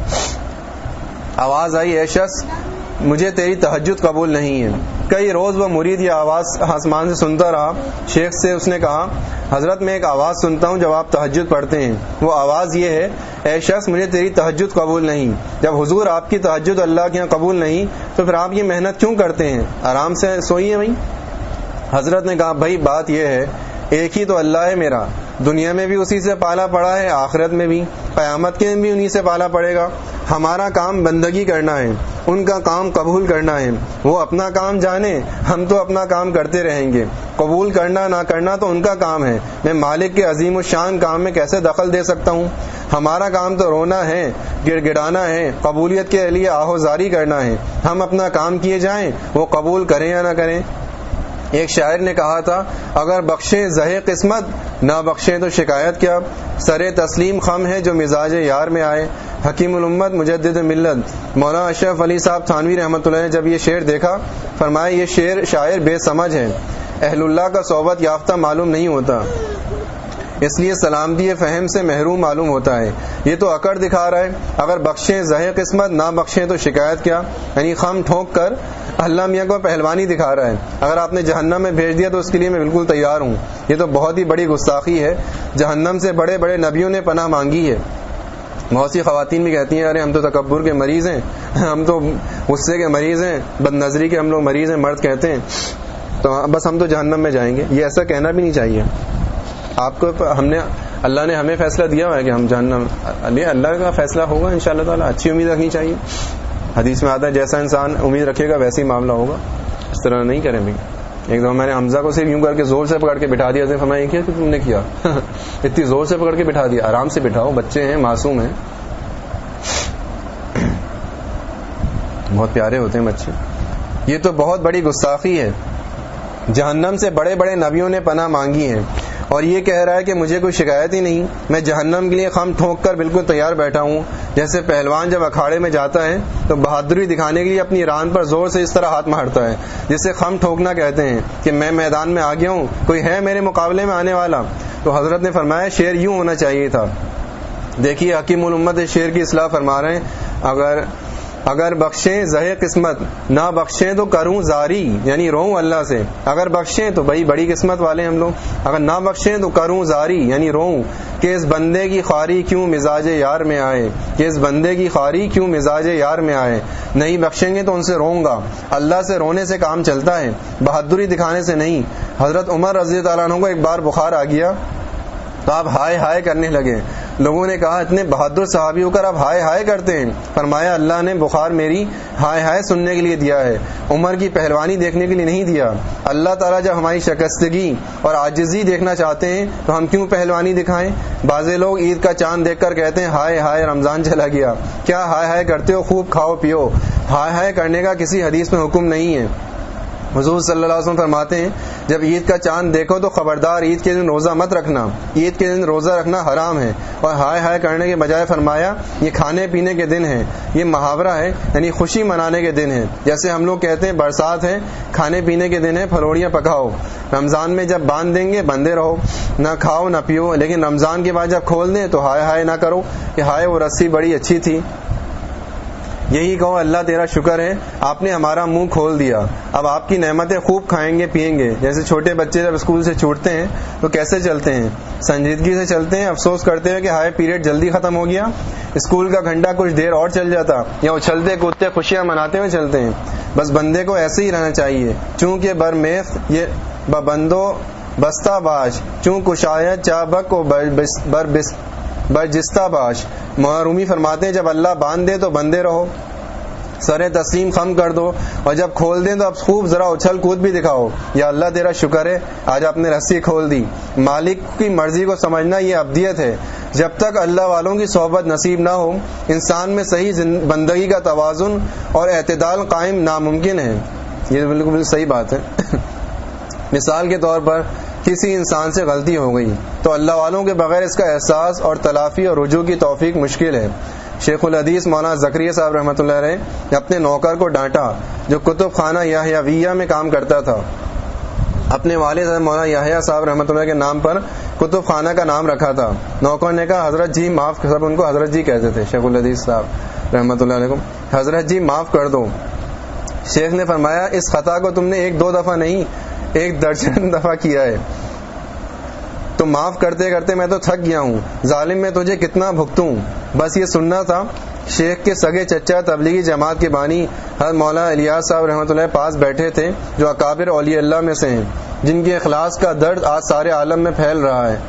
[SPEAKER 1] آواز آئی اے شخص مجھے تیری تہجد قبول نہیں ہے. کئی روز وہ مرید یہ آواز آسمان سے سنتا رہا. شیخ سے اس نے کہا حضرت میں ایک آواز سنتا ہوں جب آپ تہجد پڑھتے ہیں, وہ آواز یہ ہے اے شخص مجھے تیری تہجد قبول نہیں. جب حضور آپ کی تہجد اللہ کے یہاں قبول نہیں تو پھر آپ یہ محنت کیوں کرتے ہیں, آرام سے سوئیے بھائی. حضرت نے کہا بھائی بات یہ ہے ایک ہی تو اللہ ہے میرا, دنیا میں بھی اسی سے پالا پڑا ہے, آخرت میں بھی, قیامت کے بھی انہی سے پالا پڑے گا. ہمارا کام بندگی کرنا ہے, ان کا کام قبول کرنا ہے. وہ اپنا کام جانے, ہم تو اپنا کام کرتے رہیں گے. قبول کرنا نہ کرنا تو ان کا کام ہے, میں مالک کے عظیم الشان کام میں کیسے دخل دے سکتا ہوں. ہمارا کام تو رونا ہے, گڑ گڑانا ہے, قبولیت کے لیے آہوزاری کرنا ہے. ہم اپنا کام کیے جائیں, وہ قبول کریں یا نہ کریں. ایک شاعر نے کہا تھا اگر بخشیں زہے قسمت نہ بخشیں تو شکایت کیا, سرے تسلیم خم ہے جو مزاج یار میں آئے. حکیم الامت مجدد ملت مولانا اشرف علی صاحب تھانوی رحمۃ اللہ نے جب یہ شعر دیکھا فرمایا یہ شاعر بے سمجھ ہے, اہل اللہ کا صحبت یافتہ معلوم نہیں ہوتا, اس لیے سلامتی فہم سے محروم معلوم ہوتا ہے. یہ تو اکڑ دکھا رہا ہے, اگر بخشیں زہے قسمت نہ بخشیں تو شکایت کیا, یعنی خم ٹھونک کر اللہ میاں کو پہلوانی دکھا رہا ہے. اگر آپ نے جہنم میں بھیج دیا تو اس کے لیے میں بالکل تیار ہوں. یہ تو بہت ہی بڑی گستاخی ہے, جہنم سے بڑے بڑے نبیوں نے پناہ مانگی ہے. بہت سی خواتین بھی کہتی ہیں ارے ہم تو تکبر کے مریض ہیں, ہم تو غصے کے مریض ہیں, بد نظری کے ہم لوگ مریض ہیں, مرد کہتے ہیں, تو بس ہم تو جہنم میں جائیں گے. یہ ایسا کہنا بھی نہیں چاہیے. آپ کو اللہ نے ہمیں فیصلہ دیا ہوا ہے کہ ہم جہنم, اللہ کا فیصلہ ہوگا انشاءاللہ تعالی. اچھی امید رکھنی چاہیے. حدیث میں آتا ہے جیسا انسان امید رکھے گا ویسے ہی معاملہ ہوگا. اس طرح نہیں کریں بھائی. ایک دفعہ میں نے حمزہ کو صرف یوں کر کے زور سے پکڑ کے بٹھا دیا. فرمایا کیا کہ تم نے کیا, اتنی زور سے پکڑ کے بٹھا دیا. آرام سے بٹھاؤ, بچے ہیں, معصوم ہیں, بہت پیارے ہوتے ہیں بچے. یہ تو بہت بڑی گستاخی ہے. جہنم سے بڑے بڑے نبیوں نے پناہ مانگی ہے اور یہ کہہ رہا ہے کہ مجھے کوئی شکایت ہی نہیں, میں جہنم کے لیے خم ٹھونک کر بالکل تیار بیٹھا ہوں. جیسے پہلوان جب اکھاڑے میں جاتا ہے تو بہادری دکھانے کے لیے اپنی ران پر زور سے اس طرح ہاتھ مارتا ہے, جسے خم ٹھوکنا کہتے ہیں کہ میں میدان میں آ گیا ہوں, کوئی ہے میرے مقابلے میں آنے والا. تو حضرت نے فرمایا شعر یوں ہونا چاہیے تھا. دیکھیے حکیم الامت شعر کی اصلاح فرما رہے ہیں اگر بخشیں زہے قسمت، نہ بخشیں تو کروں زاری، یعنی روؤں اللہ سے. اگر بخشیں تو بھائی بڑی قسمت والے ہم لوگ، اگر نہ بخشیں تو کروں زاری، یعنی روؤں کہ اس بندے کی خواری کیوں مزاج یار میں آئے، کہ اس بندے کی خواری کیوں مزاج یار میں آئے. نہیں بخشیں گے تو ان سے روؤں گا. اللہ سے رونے سے کام چلتا ہے، بہادری دکھانے سے نہیں. حضرت عمر رضی اللہ عنہ کو ایک بار بخار آ گیا تو آپ ہائے ہائے کرنے لگے. لوگوں نے کہا اتنے بہادر صحابی ہو کر آپ ہائے ہائے کرتے ہیں. فرمایا اللہ نے بخار میری ہائے ہائے سننے کے لیے دیا ہے، عمر کی پہلوانی دیکھنے کے لیے نہیں دیا. اللہ تعالیٰ جب ہماری شکستگی اور عاجزی دیکھنا چاہتے ہیں تو ہم کیوں پہلوانی دکھائیں؟ بعض لوگ عید کا چاند دیکھ کر کہتے ہیں ہائے ہائے رمضان چلا گیا. کیا ہائے ہائے کرتے ہو؟ خوب کھاؤ پیو. ہائے ہائے کرنے کا کسی حدیث میں حکم نہیں ہے. حضور صلی اللہ علیہ وسلم فرماتے ہیں جب عید کا چاند دیکھو تو خبردار عید کے دن روزہ مت رکھنا، عید کے دن روزہ رکھنا حرام ہے. اور ہائے ہائے کرنے کے بجائے فرمایا یہ کھانے پینے کے دن ہے، یہ محاورہ ہے، یعنی خوشی منانے کے دن ہے. جیسے ہم لوگ کہتے ہیں برسات ہے، کھانے پینے کے دن ہے، پھلوڑیاں پکاؤ. رمضان میں جب باندھ دیں گے بندے رہو، نہ کھاؤ نہ پیو، لیکن رمضان کے بعد جب کھول دیں تو ہائے ہائے نہ کرو کہ ہائے وہ رسی بڑی اچھی تھی. یہی کہو اللہ تیرا شکر ہے آپ نے ہمارا منہ کھول دیا، اب آپ کی نعمتیں خوب کھائیں گے پیئیں گے. جیسے چھوٹے بچے جب اسکول سے چھوٹتے ہیں تو کیسے چلتے ہیں؟ سنجیدگی سے چلتے ہیں، افسوس کرتے ہیں کہ ہائے پیریڈ جلدی ختم ہو گیا، اسکول کا گھنٹہ کچھ دیر اور چل جاتا، یا اچھلتے کودتے خوشیاں مناتے ہوئے چلتے ہیں. بس بندے کو ایسے ہی رہنا چاہیے. چونکہ برمیخ یہ ببندو بستہ باش، چون کشایت چابک و برجستہ باش. رومی فرماتے ہیں جب اللہ باندھ دے تو بندے رہو، سر تسلیم خم کر دو، اور جب کھول دیں تو اب خوب ذرا اچھل کود بھی دکھاؤ. یا اللہ تیرا شکر ہے آج آپ نے رسی کھول دی. مالک کی مرضی کو سمجھنا یہ ابدیت ہے. جب تک اللہ والوں کی صحبت نصیب نہ ہو انسان میں صحیح بندگی کا توازن اور اعتدال قائم ناممکن ہے. یہ بالکل صحیح بات ہے. مثال کے طور پر کسی انسان سے غلطی ہو گئی تو اللہ والوں کے بغیر اس کا احساس اور تلافی اور رجوع کی توفیق مشکل ہے. شیخ الحدیث مولانا زکریا صاحب رحمۃ اللہ علیہ اپنے نوکر کو ڈانٹا جو کتب خانہ یحیویہ میں کام کرتا تھا. اپنے والد مولانا یحییٰ صاحب رحمۃ اللہ کے نام پر کتب خانہ کا نام رکھا تھا. نوکر نے کہا حضرت جی معاف، سب ان کو حضرت جی کہتے تھے شیخ الحدیث صاحب رحمۃ اللہ علیہ، حضرت جی معاف کر دو. شیخ نے فرمایا اس خطا کو تم نے ایک دو دفعہ نہیں 1 درجن دفعہ کیا ہے. تو معاف کرتے کرتے میں تو تھک گیا ہوں، ظالم میں تجھے کتنا بھگتوں. بس یہ سننا تھا. شیخ کے سگے چچا تبلیغی جماعت کے بانی حضرت مولانا الیاس صاحب رحمۃ اللہ پاس بیٹھے تھے جو اکابر اولیاء اللہ میں سے ہیں، جن کے اخلاص کا درد آج سارے عالم میں پھیل رہا ہے.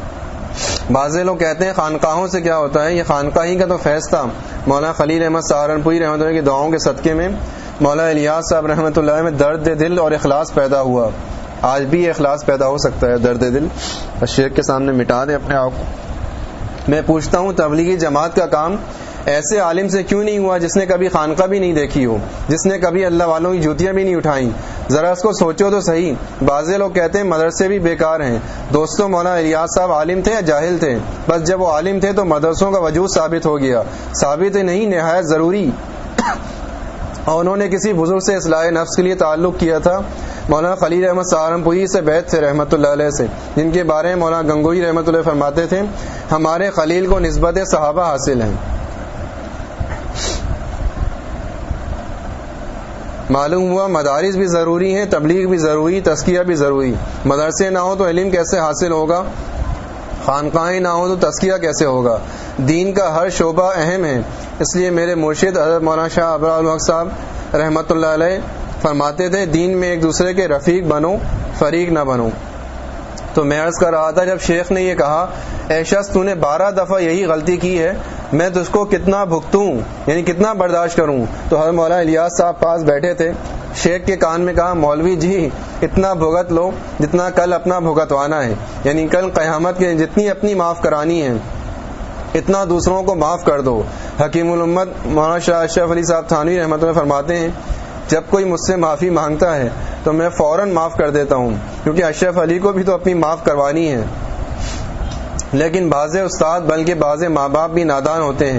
[SPEAKER 1] بعض لوگ کہتے ہیں خانقاہوں سے کیا ہوتا ہے، یہ خانقاہی کا تو فیض تھا. مولانا خلیل احمد سہارنپوری رحمۃ اللہ کی دعاؤں کے صدقے میں مولانا الیاس صاحب رحمۃ اللہ میں درد دل اور اخلاص پیدا ہوا. آج بھی اخلاص پیدا ہو سکتا ہے، درد دل شیخ کے سامنے مٹا دے اپنے آپ کو. میں پوچھتا ہوں تبلیغی جماعت کا کام ایسے عالم سے کیوں نہیں ہوا جس نے کبھی خانقاہ بھی نہیں دیکھی ہو، جس نے کبھی اللہ والوں کی جوتیاں بھی نہیں اٹھائیں؟ ذرا اس کو سوچو تو صحیح. بعض لوگ کہتے ہیں مدرسے بھی بیکار ہیں. دوستوں مولانا الیاس صاحب عالم تھے یا جاہل تھے؟ بس جب وہ عالم تھے تو مدرسوں کا وجود ثابت ہو گیا. ثابت ہی نہیں، نہایت ضروری. اور انہوں نے کسی بزرگ سے اصلاح نفس کے لیے تعلق کیا تھا. مولانا خلیل احمد سہارنپوری سے بیعت تھے رحمۃ اللہ علیہ سے، جن کے بارے میں مولانا گنگوئی رحمۃ اللہ فرماتے تھے ہمارے خلیل کو نسبت صحابہ حاصل ہیں. معلوم ہوا مدارس بھی ضروری ہیں، تبلیغ بھی ضروری، تزکیہ بھی ضروری. مدرسے نہ ہو تو علم کیسے حاصل ہوگا؟ خانقاہیں نہ ہو تو تزکیہ کیسے ہوگا؟ دین کا ہر شعبہ اہم ہے. اس لیے میرے مرشد حضرت مولانا شاہ ابرار الحق صاحب رحمۃ اللہ علیہ فرماتے تھے دین میں ایک دوسرے کے رفیق بنو، فریق نہ بنو. تو میں عرض کر رہا تھا جب شیخ نے یہ کہا اے شخص تو نے 12 دفعہ یہی غلطی کی ہے، میں تجھ کو کتنا بھگتوں، یعنی کتنا برداشت کروں؟ تو حضرت مولانا الیاس صاحب پاس بیٹھے تھے. شیخ کے کان میں کہا مولوی جی اتنا بھگت لو جتنا کل اپنا بھگتوانا ہے، یعنی کل قیامت کے جتنی اپنی معاف کرانی ہے اتنا دوسروں کو معاف کر دو. حکیم الامت مولانا شاہ اشرف علی صاحب تھانوی رحمۃ اللہ فرماتے ہیں جب کوئی مجھ سے معافی مانگتا ہے تو میں فوراً معاف کر دیتا ہوں، کیونکہ اشرف علی کو بھی تو اپنی معاف کروانی ہے. لیکن بعض استاد بلکہ بعض ماں باپ بھی نادان ہوتے ہیں،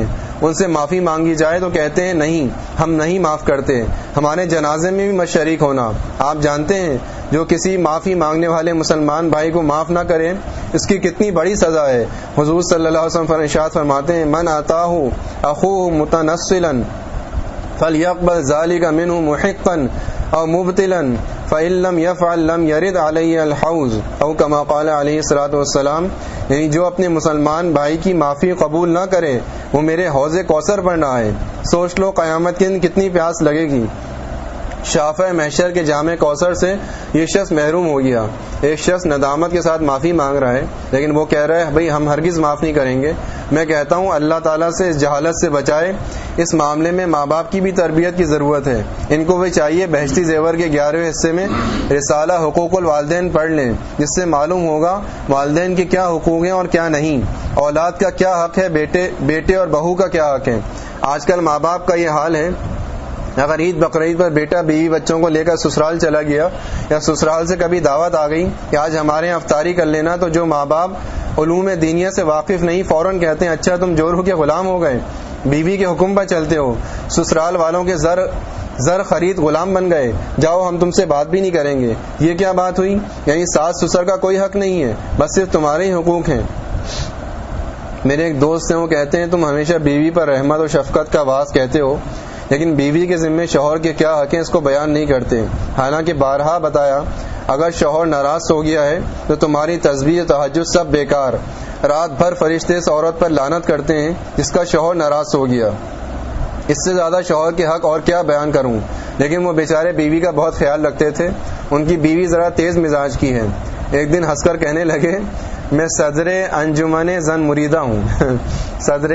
[SPEAKER 1] ان سے معافی مانگی جائے تو کہتے ہیں نہیں، ہم نہیں معاف کرتے، ہمارے جنازے میں بھی مت شریک ہونا۔ آپ جانتے ہیں جو کسی معافی مانگنے والے مسلمان بھائی کو معاف نہ کرے اس کی کتنی بڑی سزا ہے۔ حضور صلی اللہ علیہ وسلم ارشاد فرماتے ہیں من اتاہ اخوہ متنصلا فلیقبل ذلک منہ محقا او مبتلا فإن لم يفعل لم يرد علی الحوض او کما قال علیہ الصلوۃ والسلام، یعنی جو اپنے مسلمان بھائی کی معافی قبول نہ کرے وہ میرے حوض کوثر پر نہ آئے۔ سوچ لو قیامت کے دن کتنی پیاس لگے گی۔ شافع محشر کے جامع کوثر سے یہ شخص محروم ہو گیا۔ ایک شخص ندامت کے ساتھ معافی مانگ رہا ہے لیکن وہ کہہ رہا ہے بھئی ہم ہرگز معاف نہیں کریں گے۔ میں کہتا ہوں اللہ تعالیٰ سے اس جہالت سے بچائے۔ اس معاملے میں ماں باپ کی بھی تربیت کی ضرورت ہے۔ ان کو بھی چاہیے بہشتی زیور کے 11ویں حصے میں رسالہ حقوق الوالدین پڑھ لیں، جس سے معلوم ہوگا والدین کے کیا حقوق ہیں اور کیا نہیں، اولاد کا کیا حق ہے، بیٹے اور بہو کا کیا حق ہے۔ آج کل ماں باپ کا یہ حال ہے، اگر عید بقرعید پر بیٹا بیوی بچوں کو لے کر سسرال چلا گیا یا سسرال سے کبھی دعوت آ گئی کہ آج ہمارے یہاں افطاری کر لینا، تو جو ماں باپ علوم دینیہ سے واقف نہیں فوراً کہتے ہیں اچھا تم جورو کے غلام ہو گئے، بیوی کے حکم پر چلتے ہو، سسرال والوں کے زر خرید غلام بن گئے، جاؤ ہم تم سے بات بھی نہیں کریں گے۔ یہ کیا بات ہوئی؟ یعنی ساس سسر کا کوئی حق نہیں ہے، بس صرف تمہارے ہی حقوق ہیں۔ میرے ایک دوست ہیں وہ کہتے ہیں تم ہمیشہ بیوی پر رحمت و شفقت کا واعظ کہتے ہو لیکن بیوی کے ذمے شوہر کے کیا حق ہیں اس کو بیان نہیں کرتے۔ حالانکہ بارہا بتایا اگر شوہر ناراض ہو گیا ہے تو تمہاری تسبیح تہجد سب بیکار۔ رات بھر فرشتے اس عورت پر لعنت کرتے ہیں جس کا شوہر ناراض ہو گیا۔ اس سے زیادہ شوہر کے حق اور کیا بیان کروں، لیکن وہ بیچارے بیوی کا بہت خیال رکھتے تھے۔ ان کی بیوی ذرا تیز مزاج کی ہے۔ ایک دن ہنس کر کہنے لگے میں صدر انجمن زن مریدہ ہوں صدر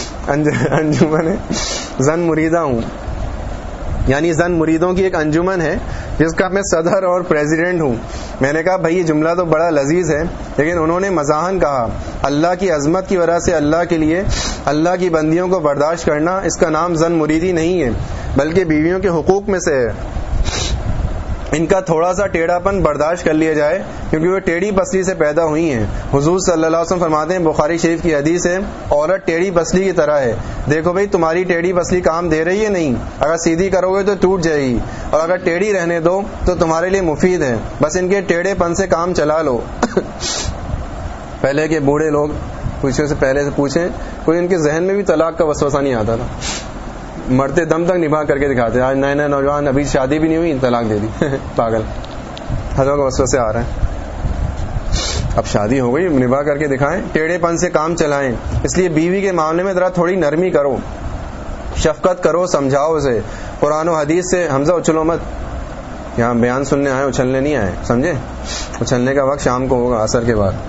[SPEAKER 1] انجمن زن مریدہ ہوں، یعنی زن مریدوں کی ایک انجمن ہے جس کا میں صدر اور پریزیڈنٹ ہوں۔ میں نے کہا بھائی یہ جملہ تو بڑا لذیذ ہے، لیکن انہوں نے مزاحن کہا اللہ کی عظمت کی وجہ سے اللہ کے لیے اللہ کی بندیوں کو برداشت کرنا اس کا نام زن مریدی نہیں ہے بلکہ بیویوں کے حقوق میں سے ہے۔ ان کا تھوڑا سا ٹیڑھا پن برداشت کر لیا جائے کیونکہ وہ ٹیڑھی پسلی سے پیدا ہوئی ہیں۔ حضور صلی اللہ علیہ وسلم فرماتے ہیں بخاری شریف کی حدیث ہے عورت ٹیڑھی پسلی کی طرح ہے، دیکھو بھئی تمہاری ٹیڑھی پسلی کام دے رہی ہے نہیں، اگر سیدھی کرو گے تو ٹوٹ جائے گی اور اگر ٹیڑھی رہنے دو تو تمہارے لیے مفید ہے، بس ان کے ٹیڑھے پن سے کام چلا لو۔ پہلے کے بوڑھے لوگ پہلے سے پوچھیں کوئی ان کے ذہن میں بھی طلاق کا وسوسہ نہیں آتا تھا، مرتے دم تک نبھا کر کے دکھاتے۔ آج نئے نئے نوجوان ابھی شادی بھی نہیں ہوئی طلاق دے دی پاگل، ہزاروں کا وسوسے آ رہے ہیں۔ اب شادی ہو گئی نبھا کر کے دکھائیں، ٹیڑھے پن سے کام چلائیں۔ اس لیے بیوی کے معاملے میں ذرا تھوڑی نرمی کرو، شفقت کرو، سمجھاؤ اسے۔ قرآن و حدیث سے حمزہ اچھلو مت، یہاں بیان سننے آئے اچھلنے نہیں آئے، سمجھے؟ اچھلنے کا وقت شام کو ہوگا عصر کے بعد۔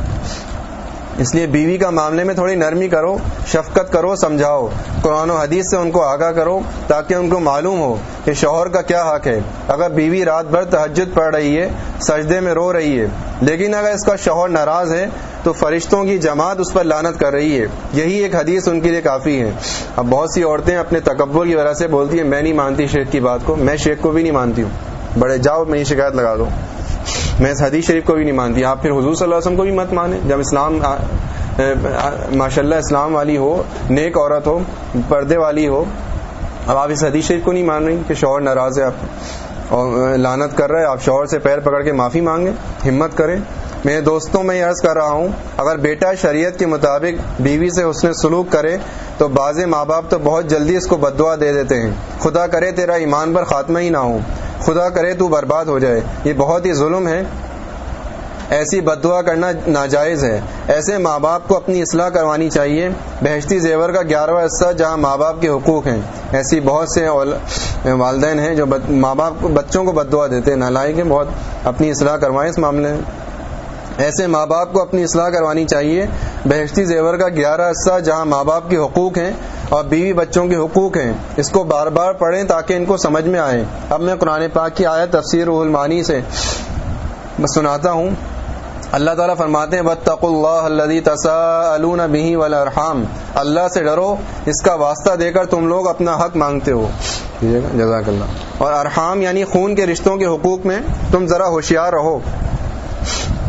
[SPEAKER 1] اس لیے بیوی کا معاملے میں تھوڑی نرمی کرو، شفقت کرو، سمجھاؤ، قرآن و حدیث سے ان کو آگاہ کرو تاکہ ان کو معلوم ہو کہ شوہر کا کیا حق ہے۔ اگر بیوی رات بھر تہجد پڑھ رہی ہے، سجدے میں رو رہی ہے، لیکن اگر اس کا شوہر ناراض ہے تو فرشتوں کی جماعت اس پر لعنت کر رہی ہے، یہی ایک حدیث ان کے لیے کافی ہے۔ اب بہت سی عورتیں اپنے تکبر کی وجہ سے بولتی ہیں میں نہیں مانتی شیخ کی بات کو، میں شیخ کو بھی نہیں مانتی ہوں، بڑے جاؤ میری شکایت لگا دو، میں اس حدیث شریف کو بھی نہیں مانتی۔ آپ پھر حضور صلی اللہ علیہ وسلم کو بھی مت مانیں، جب اسلام ماشاءاللہ اسلام والی ہو، نیک عورت ہو، پردے والی ہو، اب آپ اس حدیث شریف کو نہیں مان رہی کہ شوہر ناراض ہے آپ اور لعنت کر رہا ہے، آپ شوہر سے پیر پکڑ کے معافی مانگیں، ہمت کریں۔ میرے دوستوں میں یہ عرض کر رہا ہوں اگر بیٹا شریعت کے مطابق بیوی سے حسن سلوک کرے تو بعض ماں باپ تو بہت جلدی اس کو بددعا دے دیتے ہیں، خدا کرے تیرا ایمان پر خاتمہ ہی نہ ہو، خدا کرے تو برباد ہو جائے۔ یہ بہت ہی ظلم ہے، ایسی بددعا کرنا ناجائز ہے۔ ایسے ماں باپ کو اپنی اصلاح کروانی چاہیے۔ بہشتی زیور کا 11واں حصہ جہاں ماں باپ کے حقوق ہیں، ایسی بہت سے والدین ہیں جو ماں باپ کو بچوں کو بددعا دیتے ہیں، نالائق ہیں بہت، اپنی اصلاح کروائیں اس معاملے میں۔ ایسے ماں باپ کو اپنی اصلاح کروانی چاہیے۔ بہشتی زیور کا 11 حصہ جہاں ماں باپ کے حقوق ہیں اور بیوی بچوں کے حقوق ہیں، اس کو بار بار پڑھیں تاکہ ان کو سمجھ میں آئے۔ اب میں قرآن پاک کی آیت تفسیر روح المعانی سے سناتا ہوں۔ اللہ تعالیٰ فرماتے ہیں واتقوا اللہ الذی تساءلون بہ والارحام، اللہ سے ڈرو اس کا واسطہ دے کر تم لوگ اپنا حق مانگتے ہو، جزاک اللہ۔ اور ارحام یعنی خون کے رشتوں کے حقوق میں تم ذرا ہوشیار رہو۔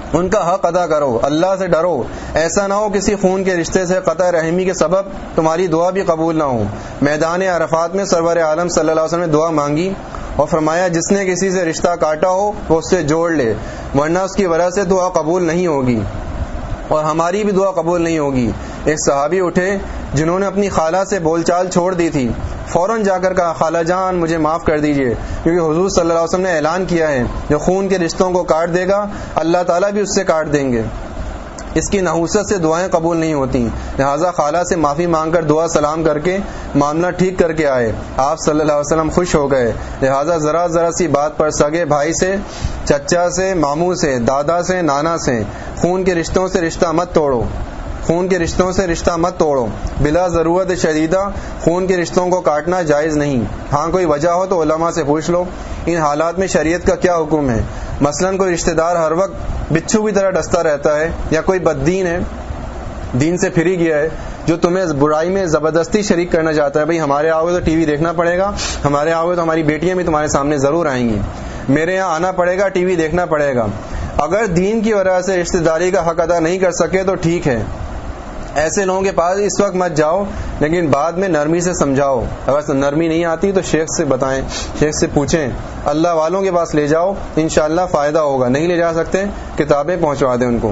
[SPEAKER 1] ان کا حق ادا کرو، اللہ سے ڈرو، ایسا نہ ہو کسی خون کے رشتے سے قطع رحمی کے سبب تمہاری دعا بھی قبول نہ ہو۔ میدان عرفات میں سرور عالم صلی اللہ علیہ وسلم نے دعا مانگی اور فرمایا جس نے کسی سے رشتہ کاٹا ہو وہ اس سے جوڑ لے، ورنہ اس کی وجہ سے دعا قبول نہیں ہوگی اور ہماری بھی دعا قبول نہیں ہوگی۔ ایک صحابی اٹھے جنہوں نے اپنی خالہ سے بول چال چھوڑ دی تھی، فوراً جا کر کہا خالہ جان مجھے معاف کر دیجئے، کیونکہ حضور صلی اللہ علیہ وسلم نے اعلان کیا ہے جو خون کے رشتوں کو کاٹ دے گا اللہ تعالیٰ بھی اس سے کاٹ دیں گے، اس کی نحوست سے دعائیں قبول نہیں ہوتی۔ لہٰذا خالہ سے معافی مانگ کر دعا سلام کر کے معاملہ ٹھیک کر کے آئے، آپ صلی اللہ علیہ وسلم خوش ہو گئے۔ لہٰذا ذرا سی بات پر سگے بھائی سے، چچا سے، ماموں سے، دادا سے، نانا سے خون کے رشتوں سے رشتہ مت توڑو، خون کے رشتوں سے رشتہ مت توڑو۔ بلا ضرورت شدیدہ خون کے رشتوں کو کاٹنا جائز نہیں، ہاں کوئی وجہ ہو تو علماء سے پوچھ لو۔ ان حالات میں شریعت کا کیا حکم ہے؟ مثلاً کوئی رشتہ دار ہر وقت بچھو کی طرح ڈستا رہتا ہے، یا کوئی بددین ہے، دین سے پھری گیا ہے، جو تمہیں برائی میں زبردستی شریک کرنا چاہتا ہے، بھئی ہمارے آؤ گے تو ٹی وی دیکھنا پڑے گا، ہمارے آؤ گے تو ہماری بیٹیاں بھی تمہارے سامنے ضرور آئیں گی، میرے یہاں آنا پڑے گا، ٹی وی دیکھنا پڑے گا۔ اگر دین کی وجہ سے رشتہ داری کا حق ادا نہیں کر سکے تو ٹھیک ہے، ایسے لوگوں کے پاس اس وقت مت جاؤ، لیکن بعد میں نرمی سے سمجھاؤ۔ اگر نرمی نہیں آتی تو شیخ سے بتائیں، شیخ سے پوچھیں، اللہ والوں کے پاس لے جاؤ، انشاءاللہ فائدہ ہوگا۔ نہیں لے جا سکتے کتابیں پہنچوا دیں ان کو۔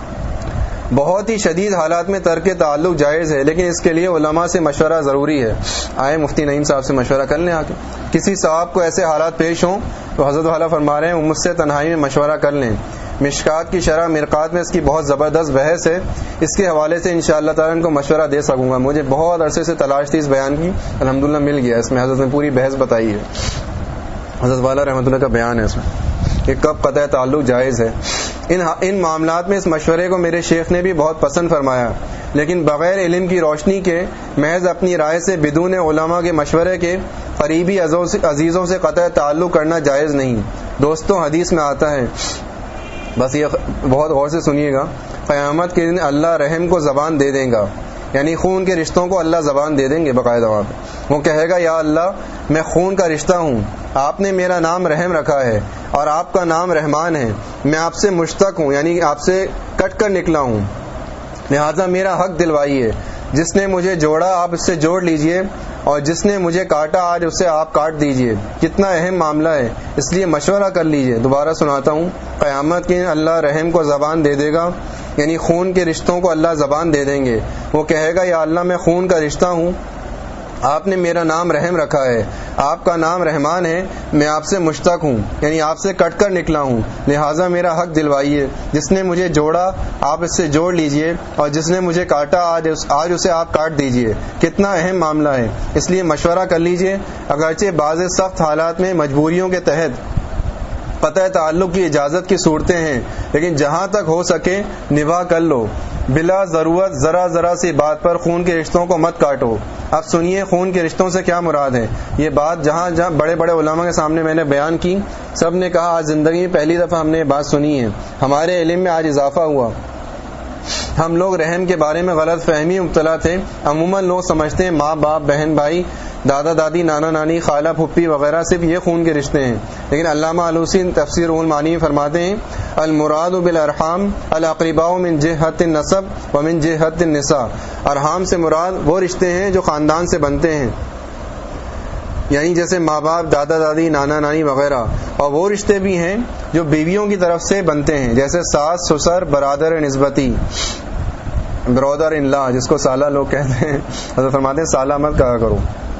[SPEAKER 1] بہت ہی شدید حالات میں ترک تعلق جائز ہے، لیکن اس کے لیے علماء سے مشورہ ضروری ہے۔ آئے مفتی نعیم صاحب سے مشورہ کر لیں، آ کے کسی صاحب کو ایسے حالات پیش ہوں تو حضرت والا فرما رہے ہیں مجھ سے تنہائی میں مشورہ کر لیں۔ مشکات کی شرح مرقات میں اس کی بہت زبردست بحث ہے، اس کے حوالے سے انشاءاللہ تعالیٰ ان کو مشورہ دے سکوں گا۔ مجھے بہت عرصے سے تلاش تھی اس بیان کی، الحمدللہ مل گیا، اس میں حضرت نے پوری بحث بتائی ہے، حضرت والا رحمۃ اللہ کا بیان ہے اس میں کہ کب قطع تعلق جائز ہے۔ ان معاملات میں اس مشورے کو میرے شیخ نے بھی بہت پسند فرمایا، لیکن بغیر علم کی روشنی کے محض اپنی رائے سے بدون علماء کے مشورے کے قریبی عزیزوں سے قطع تعلق کرنا جائز نہیں۔ دوستوں حدیث میں آتا ہے، بس یہ بہت غور سے سنیے گا، قیامت کے دن اللہ رحم کو زبان دے دے گا، یعنی خون کے رشتوں کو اللہ زبان دے دیں گے باقاعدہ وہاں پہ۔ وہ کہے گا یا اللہ میں خون کا رشتہ ہوں، آپ نے میرا نام رحم رکھا ہے اور آپ کا نام رحمان ہے، میں آپ سے مشتق ہوں، یعنی آپ سے کٹ کر نکلا ہوں، لہذا میرا حق دلوائیے، جس نے مجھے جوڑا آپ اس سے جوڑ لیجئے اور جس نے مجھے کاٹا آج اسے آپ کاٹ دیجئے۔ کتنا اہم معاملہ ہے، اس لیے مشورہ کر لیجئے۔ دوبارہ سناتا ہوں، قیامت کے اللہ رحم کو زبان دے دے گا، یعنی خون کے رشتوں کو اللہ زبان دے دیں گے۔ وہ کہے گا یا اللہ میں خون کا رشتہ ہوں، آپ نے میرا نام رحم رکھا ہے، آپ کا نام رحمان ہے، میں آپ سے مشتق ہوں، یعنی آپ سے کٹ کر نکلا ہوں، لہٰذا میرا حق دلوائیے، جس نے مجھے جوڑا آپ اس سے جوڑ لیجئے اور جس نے مجھے کاٹا آج اسے آپ کاٹ دیجئے۔ کتنا اہم معاملہ ہے، اس لیے مشورہ کر لیجئے۔ اگرچہ بعض سخت حالات میں مجبوریوں کے تحت قطع تعلق کی اجازت کی صورتیں ہیں، لیکن جہاں تک ہو سکے نبھا کر لو، بلا ضرورت ذرا سی بات پر خون کے رشتوں کو مت کاٹو۔ اب سنیے خون کے رشتوں سے کیا مراد ہے۔ یہ بات جہاں بڑے علماء کے سامنے میں نے بیان کی، سب نے کہا آج زندگی میں پہلی دفعہ ہم نے یہ بات سنی ہے، ہمارے علم میں آج اضافہ ہوا۔ ہم لوگ رحم کے بارے میں غلط فہمی مبتلا تھے۔ عموماً لوگ سمجھتے ہیں ماں باپ، بہن بھائی، دادا دادی، نانا نانی، خالہ پھپھی وغیرہ صرف یہ خون کے رشتے ہیں، لیکن علامہ آلوسی تفسیر المعانی میں فرماتے ہیں المراد بالارحام الاقرباء من جہت النسب ومن جہت النساء، ارحام سے مراد وہ رشتے ہیں جو خاندان سے بنتے ہیں، یعنی جیسے ماں باپ، دادا دادی، نانا نانی وغیرہ، اور وہ رشتے بھی ہیں جو بیویوں کی طرف سے بنتے ہیں، جیسے ساس سسر، برادر نسبتی، برادر ان لا، جس کو سالہ لوگ کہتے ہیں، حضرت فرماتے ہیں سالہ مت کہا کرو۔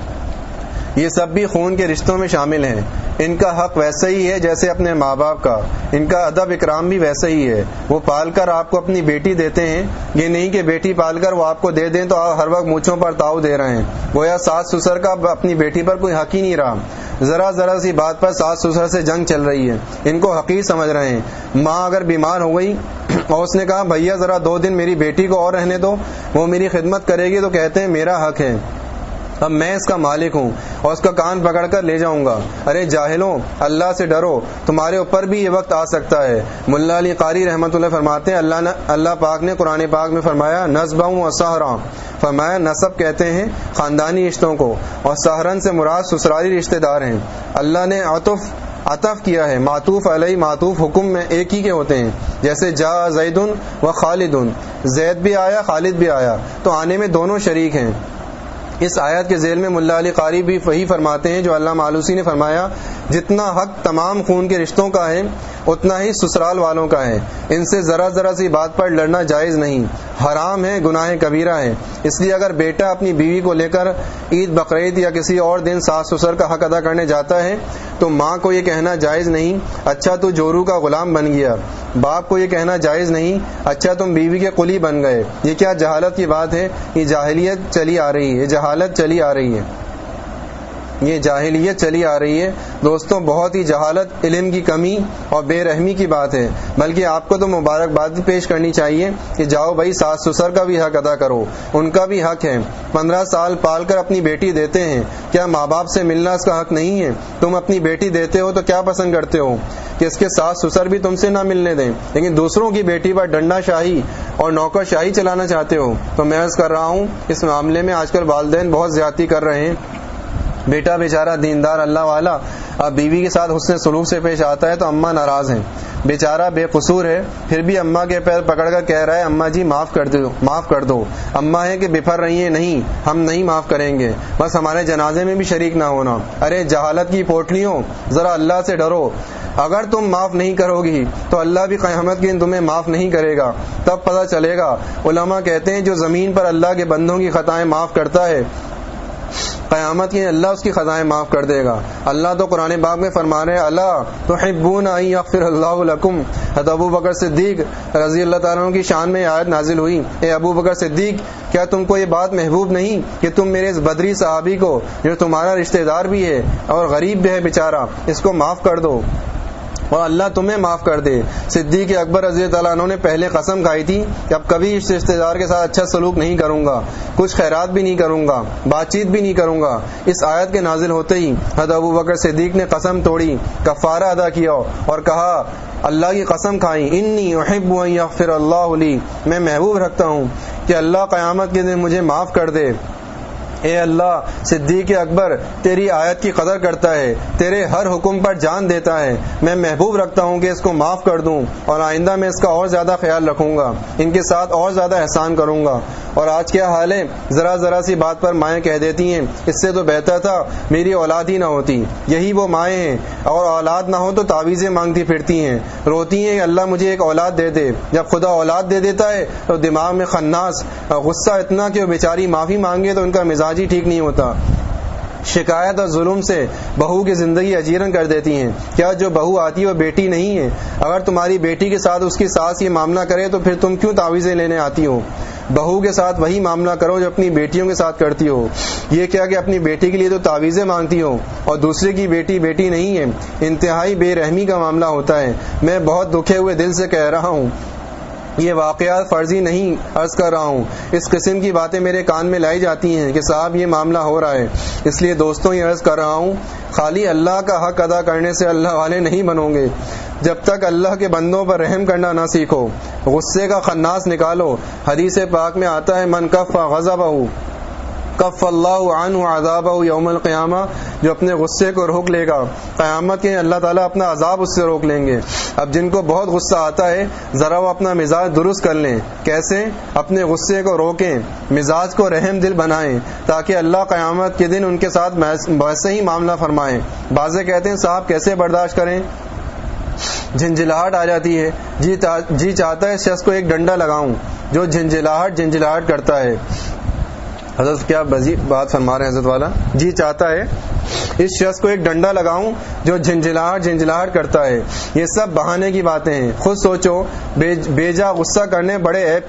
[SPEAKER 1] یہ سب بھی خون کے رشتوں میں شامل ہیں، ان کا حق ویسا ہی ہے جیسے اپنے ماں باپ کا، ان کا ادب اکرام بھی ویسا ہی ہے۔ وہ پال کر آپ کو اپنی بیٹی دیتے ہیں، یہ نہیں کہ بیٹی پال کر وہ آپ کو دے دیں تو آپ ہر وقت مونچھوں پر تاؤ دے رہے ہیں، گویا ساس سسر کا اپنی بیٹی پر کوئی حق ہی نہیں رہا۔ ذرا سی بات پر ساس سسر سے جنگ چل رہی ہے، ان کو حقیر سمجھ رہے ہیں۔ ماں اگر بیمار ہو گئی اور اس نے کہا بھیا ذرا 2 دن میری بیٹی کو اور رہنے دو، وہ میری خدمت کرے گی، تو کہتے ہیں میرا حق ہے، اب میں اس کا مالک ہوں اور اس کا کان پکڑ کر لے جاؤں گا۔ ارے جاہلوں، اللہ سے ڈرو، تمہارے اوپر بھی یہ وقت آ سکتا ہے۔ ملا علی قاری رحمۃ اللہ فرماتے ہیں اللہ پاک نے قرآن پاک میں فرمایا نسبا و سہرا، فرمایا نسب کہتے ہیں خاندانی رشتوں کو، اور سہرن سے مراد سسرالی رشتہ دار ہیں۔ اللہ نے عطف عطف کیا ہے. معطوف علیہ معطوف حکم میں ایک ہی کے ہوتے ہیں. جیسے جاء زید و خالد، زید بھی آیا خالد بھی آیا، تو آنے میں دونوں شریک ہیں. اس آیت کے ذیل میں ملا علی قاری بھی وہی فرماتے ہیں جو علامہ آلوسی نے فرمایا، جتنا حق تمام خون کے رشتوں کا ہے اتنا ہی سسرال والوں کا ہے. ان سے ذرا ذرا سی بات پر لڑنا جائز نہیں، حرام ہے، گناہ کبیرہ ہے. اس لیے اگر بیٹا اپنی بیوی کو لے کر عید بقرعید یا کسی اور دن ساس سسر کا حق ادا کرنے جاتا ہے تو ماں کو یہ کہنا جائز نہیں اچھا تو جورو کا غلام بن گیا، باپ کو یہ کہنا جائز نہیں اچھا تم بیوی کے قلی بن گئے. یہ کیا جہالت کی بات ہے؟ یہ جاہلیت چلی آ رہی ہے، یہ جہالت چلی آ رہی ہے، یہ جاہلیت چلی آ رہی ہے. دوستوں بہت ہی جہالت، علم کی کمی اور بے رحمی کی بات ہے. بلکہ آپ کو تو مبارکباد پیش کرنی چاہیے کہ جاؤ بھائی ساس سسر کا بھی حق ادا کرو، ان کا بھی حق ہے. 15 سال پال کر اپنی بیٹی دیتے ہیں، کیا ماں باپ سے ملنا اس کا حق نہیں ہے؟ تم اپنی بیٹی دیتے ہو تو کیا پسند کرتے ہو کہ اس کے ساس سسر بھی تم سے نہ ملنے دیں، لیکن دوسروں کی بیٹی پر ڈنڈا شاہی اور نوکر شاہی چلانا چاہتے ہو. تو میں عرض کر رہا ہوں اس معاملے میں آج کل والدین بہت زیادتی کر رہے ہیں. بیٹا بیچارہ دیندار اللہ والا اب بیوی کے ساتھ حسن سلوک سے پیش آتا ہے تو اماں ناراض ہیں. بیچارہ بے قصور ہے پھر بھی اماں کے پیر پکڑ کر کہہ رہا ہے اماں جی معاف کر دو. اماں ہے کہ بفر رہی ہیں، نہیں ہم نہیں معاف کریں گے، بس ہمارے جنازے میں بھی شریک نہ ہونا. ارے جہالت کی پوٹلیوں، ذرا اللہ سے ڈرو. اگر تم معاف نہیں کرو گی تو اللہ بھی قیامت کے دن تمہیں معاف نہیں کرے گا، تب پتہ چلے گا. علماء کہتے ہیں جو زمین پر اللہ کے بندوں کی خطائیں معاف کرتا ہے قیامت کی اللہ اس کی خطائیں معاف کر دے گا. اللہ تو قرآن پاک میں فرما رہے ہیں اللہ تحبون ان یغفر اللہ لکم. حضرت ابو بکر صدیق رضی اللہ تعالیٰ عنہ کی شان میں آیت نازل ہوئی، اے ابو بکر صدیق کیا تم کو یہ بات محبوب نہیں کہ تم میرے اس بدری صحابی کو جو تمہارا رشتہ دار بھی ہے اور غریب بھی ہے بیچارہ، اس کو معاف کر دو اور اللہ تمہیں معاف کر دے. صدیق اکبر رضی اللہ عنہ نے پہلے قسم کھائی تھی کہ اب کبھی اس رشتہ دار کے ساتھ اچھا سلوک نہیں کروں گا، کچھ خیرات بھی نہیں کروں گا، بات چیت بھی نہیں کروں گا. اس آیت کے نازل ہوتے ہی حضرت ابو بکر صدیق نے قسم توڑی، کفارہ ادا کیا اور کہا اللہ کی قسم کھائی انی احب ان یغفر اللہ لی، میں محبوب رکھتا ہوں کہ اللہ قیامت کے دن مجھے معاف کر دے. اے اللہ صدیق اکبر تیری آیت کی قدر کرتا ہے، تیرے ہر حکم پر جان دیتا ہے، میں محبوب رکھتا ہوں کہ اس کو معاف کر دوں اور آئندہ میں اس کا اور زیادہ خیال رکھوں گا، ان کے ساتھ اور زیادہ احسان کروں گا. اور آج کیا حال ہے، ذرا سی بات پر مائیں کہہ دیتی ہیں اس سے تو بہتر تھا میری اولاد ہی نہ ہوتی. یہی وہ مائیں ہیں اور اولاد نہ ہو تو تعویذیں مانگتی پھرتی ہیں، روتی ہیں کہ اللہ مجھے ایک اولاد دے دے. جب خدا اولاد دے دیتا ہے تو دماغ میں خناس غصہ اتنا کہ وہ بیچاری معافی مانگے تو ان کا مزاج ہی ٹھیک نہیں ہوتا. شکایت اور ظلم سے بہو کی زندگی اجیرن کر دیتی ہیں. کیا جو بہو آتی ہے وہ بیٹی نہیں ہے؟ اگر تمہاری بیٹی کے ساتھ اس کی ساس یہ معاملہ کرے تو پھر تم کیوں تعویذیں لینے آتی ہو؟ بہو کے ساتھ وہی معاملہ کرو جو اپنی بیٹیوں کے ساتھ کرتی ہو. یہ کیا کہ اپنی بیٹی کے لیے تو تعویذیں مانگتی ہو اور دوسرے کی بیٹی نہیں ہے. انتہائی بے رحمی کا معاملہ ہوتا ہے. میں بہت دکھے ہوئے دل سے کہہ رہا ہوں، یہ واقعات فرضی نہیں عرض کر رہا ہوں، اس قسم کی باتیں میرے کان میں لائی جاتی ہیں کہ صاحب یہ معاملہ ہو رہا ہے. اس لیے دوستوں یہ عرض کر رہا ہوں خالی اللہ کا حق ادا کرنے سے اللہ والے نہیں بنو گے جب تک اللہ کے بندوں پر رحم کرنا نہ سیکھو. غصے کا خناس نکالو. حدیث پاک میں آتا ہے من کف غضبہ کف اللہ عنہ عذابہ یوم القیامہ، جو اپنے غصے کو روک لے گا قیامت کے اللہ تعالیٰ اپنا عذاب اس سے روک لیں گے. اب جن کو بہت غصہ آتا ہے ذرا وہ اپنا مزاج درست کر لیں. کیسے؟ اپنے غصے کو روکیں، مزاج کو رحم دل بنائیں تاکہ اللہ قیامت کے دن ان کے ساتھ ویسے ہی معاملہ فرمائیں. بعضے کہتے ہیں صاحب کیسے برداشت کریں، جھنجھلاہٹ آ جاتی ہے، جی چاہتا ہے اس شخص کو ایک ڈنڈا لگاؤں جو جھنجھلاہٹ کرتا ہے. حضرت کیا بات فرما رہے ہیں حضرت والا، جی چاہتا ہے اس شخص کو ایک ڈنڈا لگاؤں جو جھنجھلاہٹ کرتا ہے. یہ سب بہانے کی باتیں ہیں. خود سوچو بیجا غصہ کرنا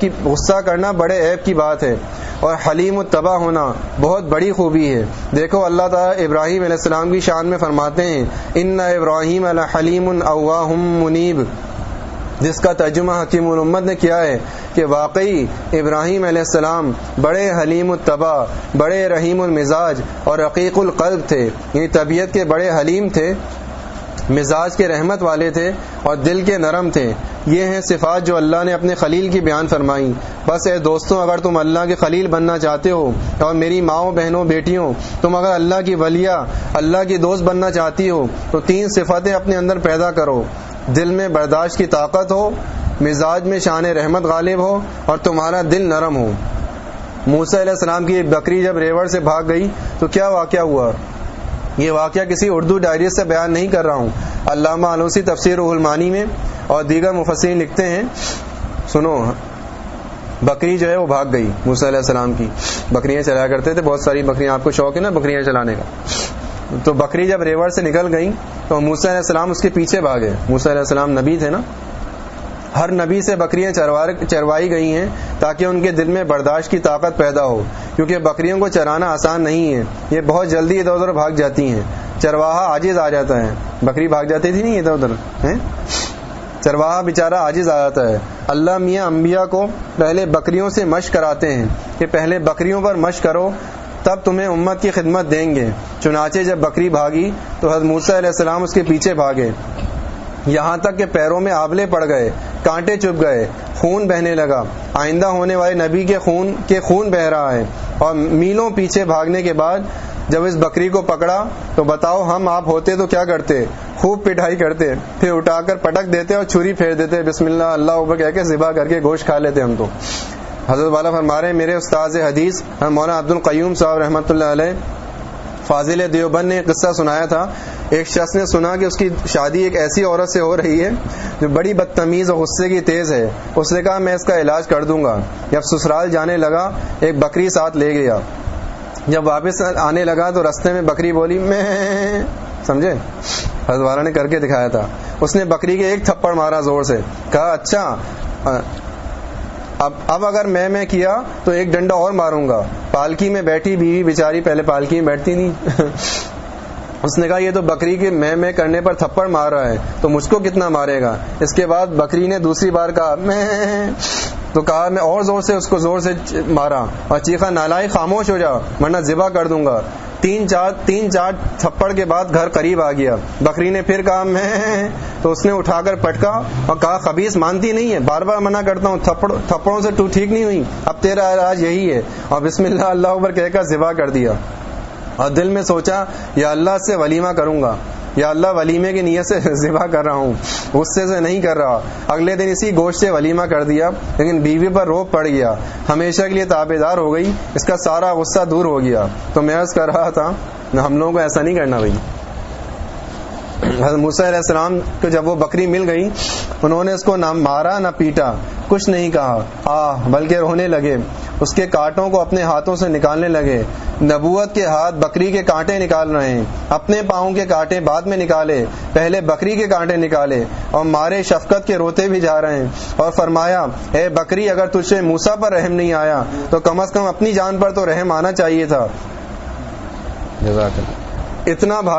[SPEAKER 1] بڑے عیب کی بات ہے اور حلیم الطبع ہونا بہت بڑی خوبی ہے. دیکھو اللہ تعالیٰ ابراہیم علیہ السلام کی شان میں فرماتے ہیں ان ابراہیم لحلیم اواہ منیب، جس کا ترجمہ حکیم الامت نے کیا ہے کہ واقعی ابراہیم علیہ السلام بڑے حلیم الطبع، بڑے رحیم المزاج اور رقیق القلب تھے. یہ طبیعت کے بڑے حلیم تھے مزاج کے رحمت والے تھے اور دل کے نرم تھے. یہ ہیں صفات جو اللہ نے اپنے خلیل کی بیان فرمائیں. بس اے دوستوں، اگر تم اللہ کے خلیل بننا چاہتے ہو، اور میری ماؤں بہنوں بیٹیوں، تم اگر اللہ کی ولیہ، اللہ کی دوست بننا چاہتی ہو، تو 3 صفتیں اپنے اندر پیدا کرو. دل میں برداشت کی طاقت ہو، مزاج میں شان رحمت غالب ہو، اور تمہارا دل نرم ہو. موسیٰ علیہ السلام کی ایک بکری جب ریوڑ سے بھاگ گئی تو کیا واقعہ ہوا؟ یہ واقعہ کسی اردو ڈائری سے بیان نہیں کر رہا ہوں. علامہ آلوسی تفسیر روح المعانی میں اور دیگر مفسرین لکھتے ہیں، سنو، بکری جو ہے وہ بھاگ گئی. موسیٰ علیہ السلام کی بکریاں چلایا کرتے تھے، بہت ساری بکریاں، آپ کو شوق ہے نا بکریاں چلانے کا. تو بکری جب ریوڑ سے نکل گئی تو موسیٰ علیہ السلام اس کے پیچھے بھاگے. موسیٰ علیہ السلام نبی تھے نا. ہر نبی سے بکریاں چروائی گئی ہیں تاکہ ان کے دل میں برداشت کی طاقت پیدا ہو، کیونکہ بکریوں کو چرانا آسان نہیں ہے. یہ بہت جلدی ادھر ادھر بھاگ جاتی ہیں. چرواہا عاجز آ جاتا ہے. بکری بھاگ جاتی تھی نہیں ادھر ادھر، چرواہا بیچارہ عاجز آ جاتا ہے. اللہ میاں انبیاء کو پہلے بکریوں سے مشق کراتے ہیں کہ پہلے بکریوں پر مشق کرو، تب تمہیں امت کی خدمت دیں گے. چنانچہ جب بکری بھاگی تو حضرت موسیٰ علیہ السلام اس کے پیچھے بھاگے، یہاں تک کہ پیروں میں آبلے پڑ گئے، کانٹے چبھ گئے، خون بہنے لگا. آئندہ ہونے والے نبی کے خون بہ رہا ہے. اور میلوں پیچھے بھاگنے کے بعد جب اس بکری کو پکڑا تو بتاؤ ہم آپ ہوتے تو کیا کرتے؟ خوب پٹائی کرتے، پھر اٹھا کر پٹک دیتے اور چھری پھیر دیتے، بسم اللہ اللہ اکبر کہہ کے ذبح کر کے گوشت کھا لیتے ہم تو. حضرت والا فرما رہے ہیں، میرے استاذ حدیث مولانا عبد القیوم صاحب رحمۃ اللہ علیہ فاضل دیوبند نے قصہ سنایا تھا. ایک شخص نے سنا کہ اس کی شادی ایک ایسی عورت سے ہو رہی ہے جو بڑی بدتمیز اور غصے کی تیز ہے. اس نے کہا میں اس کا علاج کر دوں گا. جب سسرال جانے لگا ایک بکری ساتھ لے گیا. جب واپس آنے لگا تو رستے میں بکری بولی میں، سمجھے؟ حضرت والا نے کر کے دکھایا تھا. اس نے بکری کے ایک تھپڑ مارا زور سے، کہا اچھا اب اگر میں کیا تو ایک ڈنڈا اور ماروں گا. پالکی میں بیٹھی بیوی بیچاری، پہلے پالکی میں بیٹھتی نہیں اس نے کہا یہ تو بکری کے میں کرنے پر تھپڑ مار رہا ہے تو مجھ کو کتنا مارے گا. اس کے بعد بکری نے دوسری بار کہا میں، تو کہا میں اور زور سے اس کو زور سے مارا اور چیخا نالائق خاموش ہو جا ورنہ ذبح کر دوں گا. 3-4 تھپڑ کے بعد گھر قریب آ گیا. بکری نے پھر کہا میں، تو اس نے اٹھا کر پٹکا اور کہا خبیث مانتی نہیں ہے، بار بار منع کرتا ہوں، تھپڑوں سے تو ٹھیک نہیں ہوئی، اب تیرا علاج یہی ہے. اور بسم اللہ اللہ اکبر کہہ کر ذبح کر دیا. اور دل میں سوچا یا اللہ سے ولیمہ کروں گا، یا اللہ ولیمے کی نیت سے ذبح کر رہا ہوں، غصے سے نہیں کر رہا. اگلے دن اسی گوشت سے ولیمہ کر دیا، لیکن بیوی پر روب پڑ گیا، ہمیشہ کے لیے تابعدار ہو گئی، اس کا سارا غصہ دور ہو گیا. تو میں عرض کر رہا تھا ہم لوگوں کو ایسا نہیں کرنا بھائی. حضرت موسیٰ علیہ السلام کو جب وہ بکری مل گئی انہوں نے اس کو نہ مارا نہ پیٹا، کچھ نہیں کہا، بلکہ رونے لگے، اس کے کانٹوں کو اپنے ہاتھوں سے نکالنے لگے. نبوت کے ہاتھ بکری کے کانٹے نکال رہے ہیں، اپنے پاؤں کے کانٹے بعد میں نکالے، پہلے بکری کے کانٹے نکالے اور مارے شفقت کے روتے بھی جا رہے ہیں. اور فرمایا اے بکری اگر تجھ سے موسیٰ پر رحم نہیں آیا تو کم از کم اپنی جان پر تو رحم آنا چاہیے تھا. جزاک اللہ.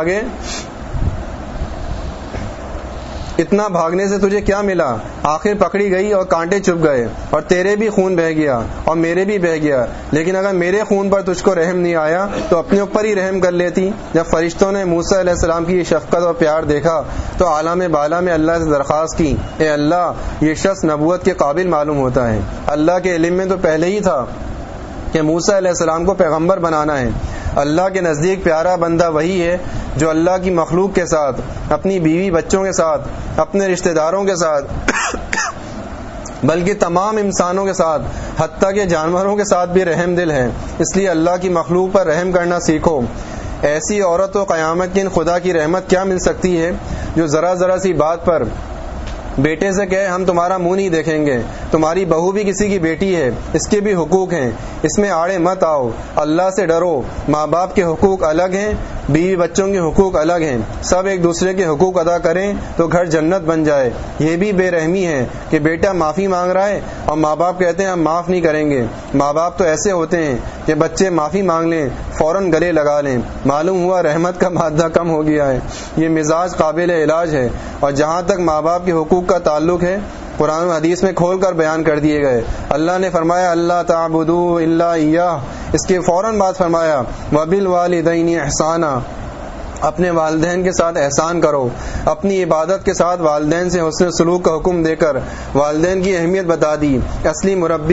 [SPEAKER 1] اتنا بھاگنے سے تجھے کیا ملا؟ آخر پکڑی گئی اور کانٹے چبھ گئے اور تیرے بھی خون بہہ گیا اور میرے بھی بہہ گیا. لیکن اگر میرے خون پر تجھ کو رحم نہیں آیا تو اپنے اوپر ہی رحم کر لیتی. جب فرشتوں نے موسیٰ علیہ السلام کی شفقت اور پیار دیکھا تو عالم بالا میں اللہ سے درخواست کی، اے اللہ یہ شخص نبوت کے قابل معلوم ہوتا ہے. اللہ کے علم میں تو پہلے ہی تھا کہ موسیٰ علیہ السلام کو پیغمبر بنانا ہے. اللہ کے نزدیک پیارا بندہ وہی ہے جو اللہ کی مخلوق کے ساتھ، اپنی بیوی بچوں کے ساتھ، اپنے رشتہ داروں کے ساتھ، بلکہ تمام انسانوں کے ساتھ، حتیٰ کہ جانوروں کے ساتھ بھی رحم دل ہے. اس لیے اللہ کی مخلوق پر رحم کرنا سیکھو. ایسی عورت و قیامت کی خدا کی رحمت کیا مل سکتی ہے جو ذرا ذرا سی بات پر بیٹے سے کہے ہم تمہارا منہ نہیں دیکھیں گے. تمہاری بہو بھی کسی کی بیٹی ہے، اس کے بھی حقوق ہیں، اس میں آڑے مت آؤ. اللہ سے ڈرو. ماں باپ کے حقوق الگ ہیں، بیوی بچوں کے حقوق الگ ہیں. سب ایک دوسرے کے حقوق ادا کریں تو گھر جنت بن جائے. یہ بھی بے رحمی ہے کہ بیٹا معافی مانگ رہا ہے اور ماں باپ کہتے ہیں ہم معاف نہیں کریں گے. ماں باپ تو ایسے ہوتے ہیں کہ بچے معافی مانگ لیں فوراً گلے لگا لیں. معلوم ہوا رحمت کا مادہ کم ہو گیا ہے. یہ مزاج قابل علاج ہے. اور جہاں تک ماں باپ کے حقوق کا تعلق ہے قرآن و حدیث میں کھول کر بیان کر دیے گئے. اللہ نے فرمایا اللہ تعبدوا الا ایاہ، اس کے فوراً بعد فرمایا وبالوالدین احسانا، اپنے والدین کے ساتھ احسان کرو. اپنی عبادت کے ساتھ والدین سے حسن سلوک کا حکم دے کر والدین کی اہمیت بتا دی. اصلی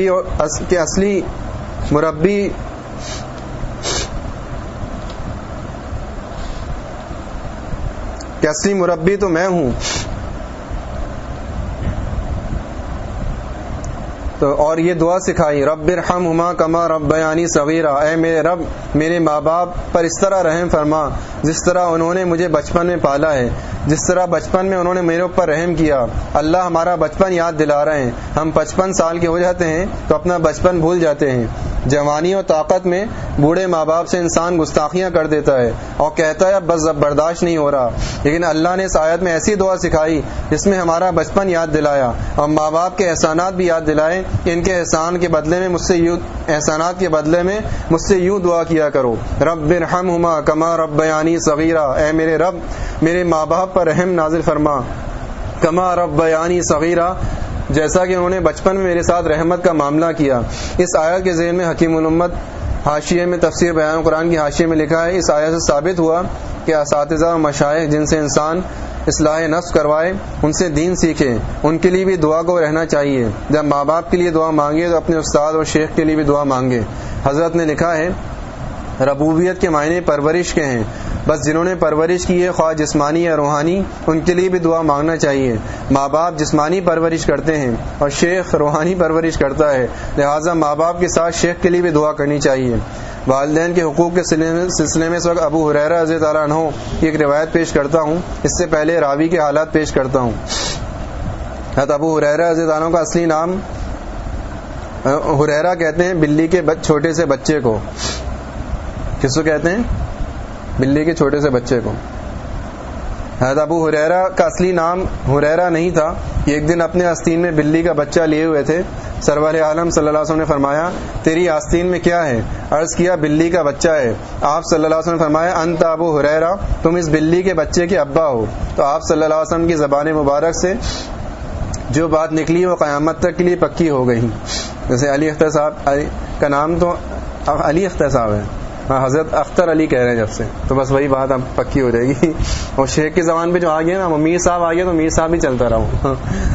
[SPEAKER 1] مربی تو میں ہوں. تو اور یہ دعا سکھائی, رب ارحمہما کما ربیانی صغیرا, اے میرے رب میرے ماں باپ پر اس طرح رحم فرما جس طرح انہوں نے مجھے بچپن میں پالا ہے, جس طرح بچپن میں انہوں نے میرے اوپر رحم کیا. اللہ ہمارا بچپن یاد دلا رہے ہیں. ہم 55 سال کے ہو جاتے ہیں تو اپنا بچپن بھول جاتے ہیں. جوانی اور طاقت میں بوڑھے ماں باپ سے انسان گستاخیاں کر دیتا ہے اور کہتا ہے بس اب برداشت نہیں ہو رہا, لیکن اللہ نے اس آیت میں ایسی دعا سکھائی جس میں ہمارا بچپن یاد دلایا اور ماں باپ کے احسانات بھی یاد دلائے. ان کے احسانات کے بدلے میں مجھ سے یوں دعا کیا کرو, رب ارحمہما کما ربیانی صغیرا, اے میرے رب میرے ماں باپ پر رحم نازل فرما, کما ربیانی صغیرا, جیسا کہ انہوں نے بچپن میں میرے ساتھ رحمت کا معاملہ کیا. اس آیت کے ذیل میں حکیم الامت حاشیے میں تفسیر بیان قرآن کی حاشیے میں لکھا ہے, اس آیت سے ثابت ہوا کہ اساتذہ و مشائخ جن سے انسان اصلاح نفس کروائے ان سے دین سیکھے, ان کے لیے بھی دعا کو رہنا چاہیے. جب ماں باپ کے لیے دعا مانگے تو اپنے استاد اور شیخ کے لیے بھی دعا مانگے. حضرت نے لکھا ہے ربوبیت کے معنی پرورش کے ہیں, بس جنہوں نے پرورش کی ہے خواہ جسمانی یا روحانی ان کے لیے بھی دعا مانگنا چاہیے. ماں باپ جسمانی پرورش کرتے ہیں اور شیخ روحانی پرورش کرتا ہے, لہٰذا ماں باپ کے ساتھ شیخ کے لیے بھی دعا کرنی چاہیے. والدین کے حقوق کے سلسلے میں اس وقت ابو ہریرہ رضی اللہ عنہ کی ایک روایت پیش کرتا ہوں. اس سے پہلے راوی کے حالات پیش کرتا ہوں. حضرت ابو ہریرہ رضی اللہ عنہ کا اصلی نام ہریرہ کہتے ہیں بلی کے چھوٹے سے بچے کو. کس کو کہتے ہیں؟ بلی کے چھوٹے سے بچے کو. حضرت ابو ہریرہ کا اصلی نام ہریرہ نہیں تھا. ایک دن اپنے آستین میں بلی کا بچہ لیے ہوئے تھے. سرور عالم صلی اللہ علیہ وسلم نے فرمایا تیری آستین میں کیا ہے؟ عرض کیا بلی کا بچہ ہے. آپ صلی اللہ علیہ وسلم نے فرمایا انت ابو ہریرہ, تم اس بلی کے بچے کے ابا ہو. تو آپ صلی اللہ علیہ وسلم کی زبان مبارک سے جو بات نکلی وہ قیامت تک کے لیے پکی ہو گئی. جیسے علی اختر صاحب کا نام تو علی اختر صاحب ہے, حضرت اختر علی کہہ رہے ہیں جب سے, تو بس وہی بات اب پکی ہو جائے گی. اور شیخ کی زبان پہ جو آ گیا نا وہ میر صاحب آ گیا تو میر صاحب ہی چلتا رہا.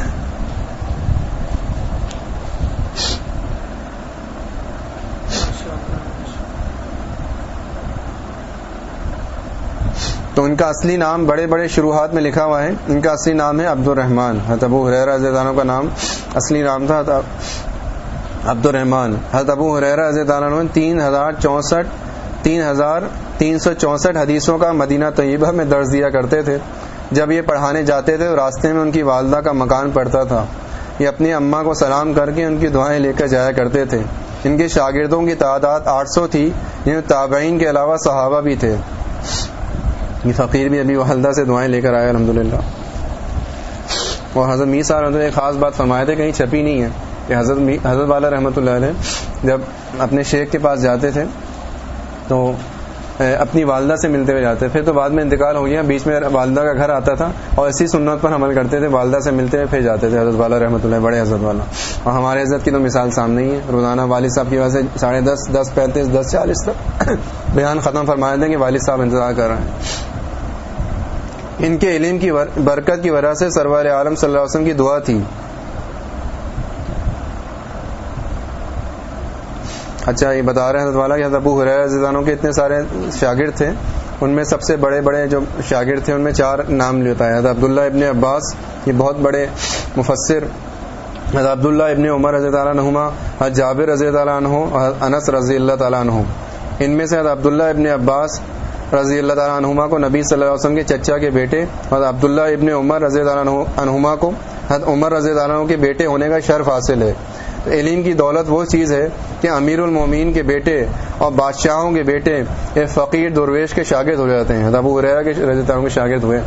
[SPEAKER 1] تو ان کا اصلی نام بڑے بڑے شروحات میں لکھا ہوا ہے. ان کا اصلی نام ہے عبد الرحمن. حضرت ابو ہریرہ رضی اللہ عنہ کا نام اصلی نام تھا عبد الرحمن. حضرت ابو ہریرہ رضی اللہ عنہ 3364 حدیثوں کا مدینہ طیبہ میں درس دیا کرتے تھے. جب یہ پڑھانے جاتے تھے تو راستے میں ان کی والدہ کا مکان پڑتا تھا. یہ اپنی اماں کو سلام کر کے ان کی دعائیں لے کر جایا کرتے تھے. ان کے شاگردوں کی تعداد 800 تھی, جن میں تابعین کے علاوہ صحابہ بھی تھے. یہ فقیر بھی ابھی والدہ سے دعائیں لے کر آئے الحمدللہ. اور حضرت میر صاحب رحمۃ اللہ ایک خاص بات فرمائے تھے, کہیں چھپی نہیں ہے, کہ حضرت والا رحمۃ اللہ علیہ جب اپنے شیخ کے پاس جاتے تھے تو اپنی والدہ سے ملتے ہوئے جاتے. پھر تو بعد میں انتقال ہو گیا, بیچ میں والدہ کا گھر آتا تھا اور اسی سنت پر عمل کرتے تھے, والدہ سے ملتے ہوئے پھر جاتے تھے. حضرت والا رحمۃ اللہ بڑے حضرت والا, اور ہمارے حضرت کی تو مثال سامنے ہی ہے. روزانہ والد صاحب کی وجہ سے 10:30 10:35 10:40 تک بیان ختم فرما دیں کہ والد صاحب انتظار کر رہے ہیں. ان کے علم کی برکت کی وجہ سے سرور عالم صلی اللہ علیہ وسلم کی دعا تھی. اچھا یہ بتا رہے ہیں حضرت والا کہ حضرت ابو ہریرہ رضی اللہ عنہ کے اتنے سارے شاگرد تھے, ان میں سب سے بڑے بڑے جو شاگرد تھے ان میں 4 نام لیتا ہے. حضرت عبداللہ ابن عباس, یہ بہت بڑے مفسر. حضرت عبداللہ ابن عمر رضی اللہ عنہما, حضرت جابر رضی اللہ عنہ, حضرت انس رضی اللہ تعالیٰ عنہ. ان میں سے حضرت عبداللہ ابن عباس رضی اللہ تعالیٰ عنہما کو نبی صلی اللہ علیہ وسلم کے چچا کے بیٹے حضرت عبداللہ ابن عمر رضی اللہ عنہما کو حضرت عمر رضی اللہ عنہ کے بیٹے ہونے کا شرف حاصل ہے. علم کی دولت وہ چیز ہے کہ امیر المومنین کے بیٹے اور بادشاہوں کے بیٹے ایک فقیر درویش کے شاگرد ہو جاتے ہیں. حضرت ابو ہریرہ کے رضی اللہ عنہ کے شاگرد ہوئے.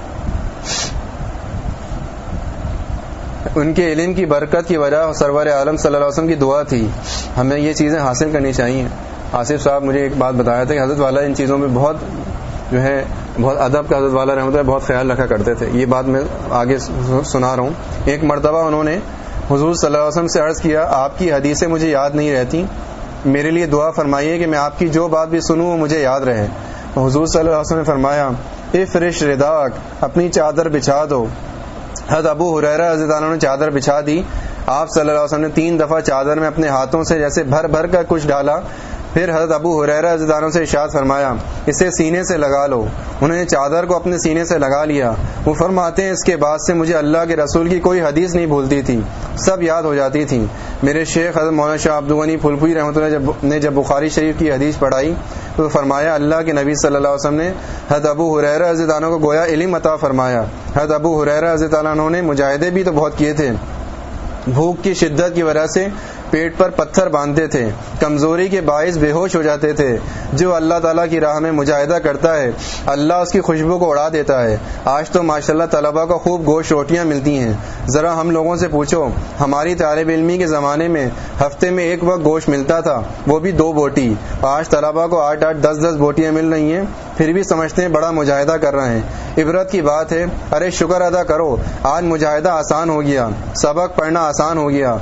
[SPEAKER 1] ان کے علم کی برکت کی وجہ سرور عالم صلی اللہ علیہ وسلم کی دعا تھی. ہمیں یہ چیزیں حاصل کرنی چاہیے. آصف صاحب مجھے ایک بات بتایا تھا کہ حضرت والا ان چیزوں میں بہت بہت ادب کا حضرت والا رحمۃ اللہ بہت خیال رکھا کرتے تھے. یہ بات میں آگے سنا رہا ہوں. ایک مرتبہ انہوں نے حضور صلی اللہ علیہ وسلم سے عرض کیا آپ کی حدیثیں مجھے یاد نہیں رہتی, میرے لیے دعا فرمائیے کہ میں آپ کی جو بات بھی سنوں وہ مجھے یاد رہے. حضور صلی اللہ علیہ وسلم نے فرمایا افرش رداک، اپنی چادر بچھا دو. حضرت ابو ہریرہ رضی اللہ عنہ نے چادر بچھا دی. آپ صلی اللہ علیہ وسلم نے 3 دفعہ چادر میں اپنے ہاتھوں سے جیسے بھر بھر کر کچھ ڈالا. پھر حضرت ابو ہریرہ رضی اللہ عنہ سے ارشاد فرمایا اسے سینے سے لگا لو. انہوں نے چادر کو اپنے سینے سے لگا لیا. وہ فرماتے ہیں اس کے بعد سے مجھے اللہ کے رسول کی کوئی حدیث نہیں بھولتی تھی، سب یاد ہو جاتی تھی. میرے شیخ حضرت مولانا شاہ عبدالغنی پھلپوری رحمۃ اللہ نے جب بخاری شریف کی حدیث پڑھائی تو فرمایا اللہ کے نبی صلی اللہ علیہ وسلم نے حضرت ابو ہریرہ رضی اللہ عنہ کو گویا علم عطا فرمایا. حضرت ابو ہریرہ رضی اللہ عنہ نے مجاہدے بھی تو بہت کیے تھے. بھوک کی شدت کی وجہ سے پیٹ پر پتھر باندھتے تھے، کمزوری کے باعث بے ہوش ہو جاتے تھے. جو اللہ تعالیٰ کی راہ میں مجاہدہ کرتا ہے اللہ اس کی خوشبو کو اڑا دیتا ہے. آج تو ماشاءاللہ طلباء کو خوب گوشت روٹیاں ملتی ہیں. ذرا ہم لوگوں سے پوچھو، ہماری طالب علمی کے زمانے میں ہفتے میں ایک وقت گوشت ملتا تھا، وہ بھی 2 بوٹی. آج طلباء کو 8-8 10-10 بوٹیاں مل رہی ہیں، پھر بھی سمجھتے ہیں بڑا مجاہدہ کر رہے ہیں. عبرت کی بات ہے، ارے شکر ادا کرو، آج مجاہدہ آسان ہو گیا، سبق پڑھنا آسان ہو گیا.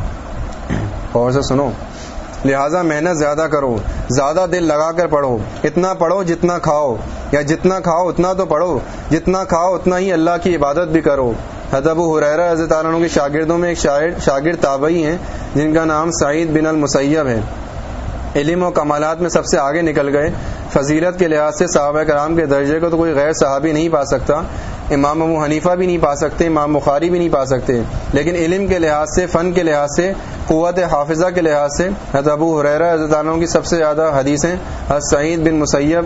[SPEAKER 1] اور سے سنو، لہٰذا محنت زیادہ کرو، زیادہ دل لگا کر پڑھو. اتنا پڑھو جتنا کھاؤ، یا جتنا کھاؤ اتنا تو پڑھو، جتنا کھاؤ اتنا ہی اللہ کی عبادت بھی کرو. حضرت ابو ہریرہ رضی اللہ عنہ کے شاگردوں میں ایک شاگرد تابعی ہیں جن کا نام سعید بن المسیب ہے. علم و کمالات میں سب سے آگے نکل گئے. فضیلت کے لحاظ سے صحابہ کرام کے درجے کو تو کوئی غیر صحابی نہیں پا سکتا. امام ابو حنیفہ بھی نہیں پا سکتے، امام بخاری بھی نہیں پا سکتے. لیکن علم کے لحاظ سے، فن کے لحاظ سے، قوت حافظہ کے لحاظ سے حضرت ابو ہریرہ رضی اللہ عنہ کی سب سے زیادہ حدیثیں حضرت سعید بن مسیب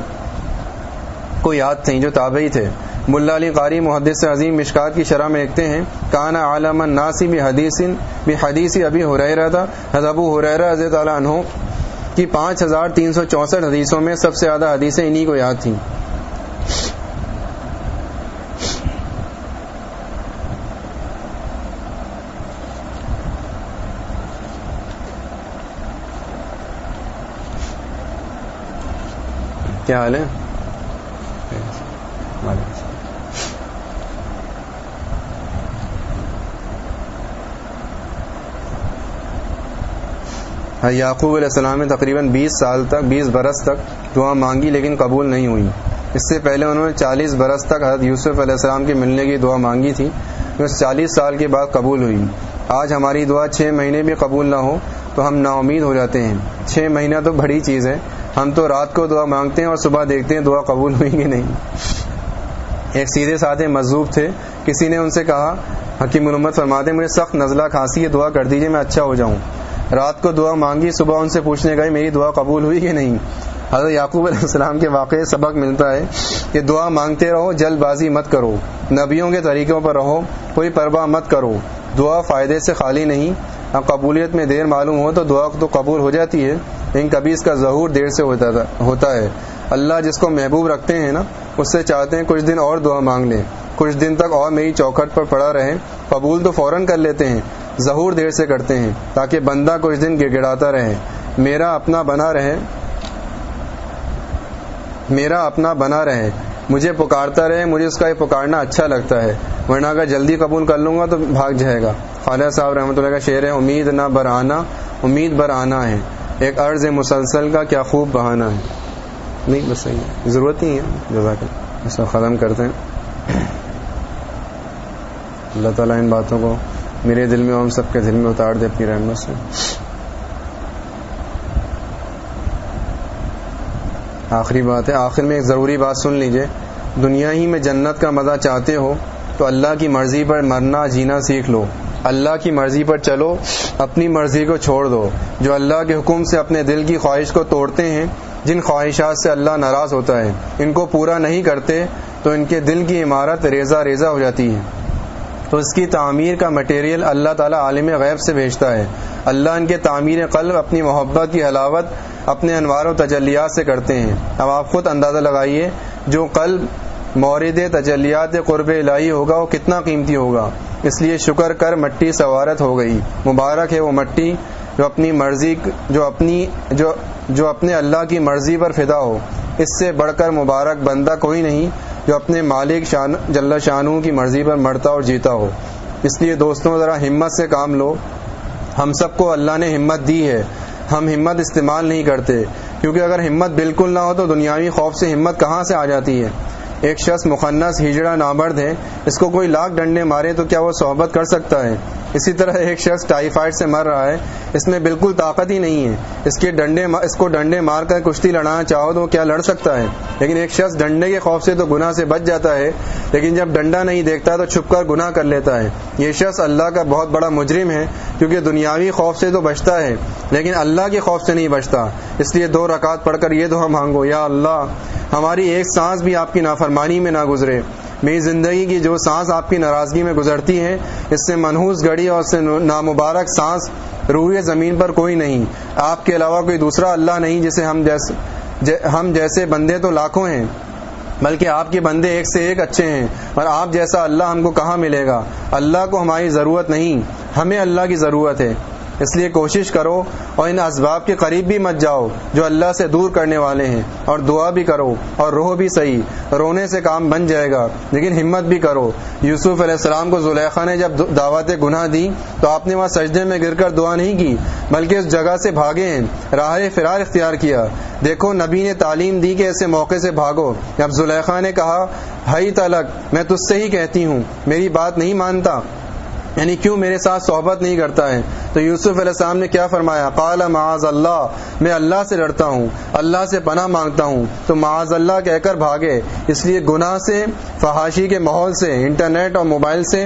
[SPEAKER 1] کو یاد تھیں جو تابعی تھے. ملا علی قاری محدث عظیم مشکات کی شرح میں لکھتے ہیں کان عالم الناس بحدیث ابی ہریرہ. حضرت ابو ہریرہ رضی اللہ عنہ کی 5364 حدیثوں میں سب سے زیادہ حدیثیں انہی کو یاد تھیں. کیا حال ہے؟ یعقوب علیہ السلام نے تقریباً 20 برس تک دعا مانگی لیکن قبول نہیں ہوئی. اس سے پہلے انہوں نے 40 برس تک حضرت یوسف علیہ السلام کے ملنے کی دعا مانگی تھی، جو 40 سال کے بعد قبول ہوئی. آج ہماری دعا 6 مہینے بھی قبول نہ ہو تو ہم نا امید ہو جاتے ہیں. 6 مہینہ تو بڑی چیز ہے. ہم تو رات کو دعا مانگتے ہیں اور صبح دیکھتے ہیں دعا قبول ہوئی کہ نہیں. ایک سیدھے سادھے مذہوب تھے، کسی نے ان سے کہا، حکیم الامت فرماتے مجھے سخت نزلہ کھانسی ہے، دعا کر دیجئے میں اچھا ہو جاؤں. رات کو دعا مانگی، صبح ان سے پوچھنے گئے میری دعا قبول ہوئی کہ نہیں. حضرت یعقوب علیہ السلام کے واقعے سبق ملتا ہے کہ دعا مانگتے رہو، جلد بازی مت کرو، نبیوں کے طریقوں پر رہو، کوئی پرواہ مت کرو. دعا فائدے سے خالی نہیں. اب قبولیت میں دیر معلوم ہو تو دعا تو قبول ہو جاتی ہے، لیکن کبھی اس کا ظہور دیر سے ہوتا ہے. اللہ جس کو محبوب رکھتے ہیں نا، اس سے چاہتے ہیں کچھ دن اور دعا مانگ لیں، کچھ دن تک اور میری چوکھٹ پر پڑا رہے. قبول تو فوراً کر لیتے ہیں، ظہور دیر سے کرتے ہیں تاکہ بندہ کچھ دن گڑگڑاتا رہے، میرا اپنا بنا رہے، مجھے پکارتا رہے، مجھے اس کا یہ پکارنا اچھا لگتا ہے، ورنہ اگر جلدی قبول کر لوں گا تو بھاگ جائے گا. خواجہ صاحب رحمۃ اللہ کا شعر ہے امید نہ برآنا امید برآنا ہے، ایک عرض مسلسل کا کیا خوب بہانہ ہے. نہیں بس صحیح ہے، ضرورت نہیں ہے. جزاک اللہ. بس ختم کرتے ہیں. اللہ تعالیٰ ان باتوں کو میرے دل میں اور ہم سب کے دل میں اتار دے اپنی رحمت سے. آخری بات ہے، آخر میں ایک ضروری بات سن لیجئے. دنیا ہی میں جنت کا مزہ چاہتے ہو تو اللہ کی مرضی پر مرنا جینا سیکھ لو. اللہ کی مرضی پر چلو، اپنی مرضی کو چھوڑ دو. جو اللہ کے حکم سے اپنے دل کی خواہش کو توڑتے ہیں، جن خواہشات سے اللہ ناراض ہوتا ہے، ان کو پورا نہیں کرتے تو ان کے دل کی عمارت ریزہ ریزہ ہو جاتی ہے. تو اس کی تعمیر کا مٹیریل اللہ تعالیٰ عالم غیب سے بھیجتا ہے. اللہ ان کے تعمیر قلب اپنی محبت کی حلاوت اپنے انوار و تجلیات سے کرتے ہیں. اب آپ خود اندازہ لگائیے جو قلب مورد تجلیات قرب الہی ہوگا وہ کتنا قیمتی ہوگا. اس لیے شکر کر مٹی سوارت ہو گئی. مبارک ہے وہ مٹی جو اپنی مرضی جو اپنے اللہ کی مرضی پر فدا ہو. اس سے بڑھ کر مبارک بندہ کوئی نہیں جو اپنے مالک جل شانہ کی مرضی پر مرتا اور جیتا ہو. اس لیے دوستوں ذرا ہمت سے کام لو. ہم سب کو اللہ نے ہمت دی ہے، ہم ہمت استعمال نہیں کرتے. کیونکہ اگر ہمت بالکل نہ ہو تو دنیاوی خوف سے ہمت کہاں سے آ جاتی ہے؟ ایک شخص مخنث ہجڑا نامرد ہے، اس کو کوئی لاکھ ڈنڈے مارے تو کیا وہ صحبت کر سکتا ہے؟ اسی طرح ایک شخص ٹائیفائڈ سے مر رہا ہے، اس میں بالکل طاقت ہی نہیں ہے، اس کو ڈنڈے مار کر کشتی لڑانا چاہو تو کیا لڑ سکتا ہے؟ لیکن ایک شخص ڈنڈے کے خوف سے تو گناہ سے بچ جاتا ہے، لیکن جب ڈنڈا نہیں دیکھتا تو چھپ کر گناہ کر لیتا ہے۔ یہ شخص اللہ کا بہت بڑا مجرم ہے، کیونکہ دنیاوی خوف سے تو بچتا ہے لیکن اللہ کے خوف سے نہیں بچتا۔ اس لیے 2 رکعت پڑھ کر یہ دعا مانگو، یا اللہ ہماری ایک سانس بھی آپ کی نافرمانی میں نہ گزرے، میری زندگی کی جو سانس آپ کی ناراضگی میں گزرتی ہے اس سے منحوس گھڑی اور اس سے نامبارک سانس روئے زمین پر کوئی نہیں، آپ کے علاوہ کوئی دوسرا اللہ نہیں، جسے ہم جیسے بندے تو لاکھوں ہیں، بلکہ آپ کے بندے ایک سے ایک اچھے ہیں، اور آپ جیسا اللہ ہم کو کہاں ملے گا؟ اللہ کو ہماری ضرورت نہیں، ہمیں اللہ کی ضرورت ہے۔ اس لیے کوشش کرو اور ان اسباب کے قریب بھی مت جاؤ جو اللہ سے دور کرنے والے ہیں، اور دعا بھی کرو اور رو بھی صحیح، رونے سے کام بن جائے گا لیکن ہمت بھی کرو۔ یوسف علیہ السلام کو زلیخا نے جب دعوت گناہ دی تو آپ نے وہاں سجدے میں گر کر دعا نہیں کی بلکہ اس جگہ سے بھاگے ہیں، راہ فرار اختیار کیا۔ دیکھو نبی نے تعلیم دی کہ ایسے موقع سے بھاگو۔ جب زلیخا نے کہا ہائی تلک میں تجھ سے ہی کہتی ہوں، میری بات نہیں مانتا، یعنی کیوں میرے ساتھ صحبت نہیں کرتا ہے، تو یوسف علیہ السلام نے کیا فرمایا؟ قال معاذ اللہ، میں اللہ سے ڈرتا ہوں، اللہ سے پناہ مانگتا ہوں، تو معاذ اللہ کہہ کر بھاگے۔ اس لیے گناہ سے، فحاشی کے ماحول سے، انٹرنیٹ اور موبائل سے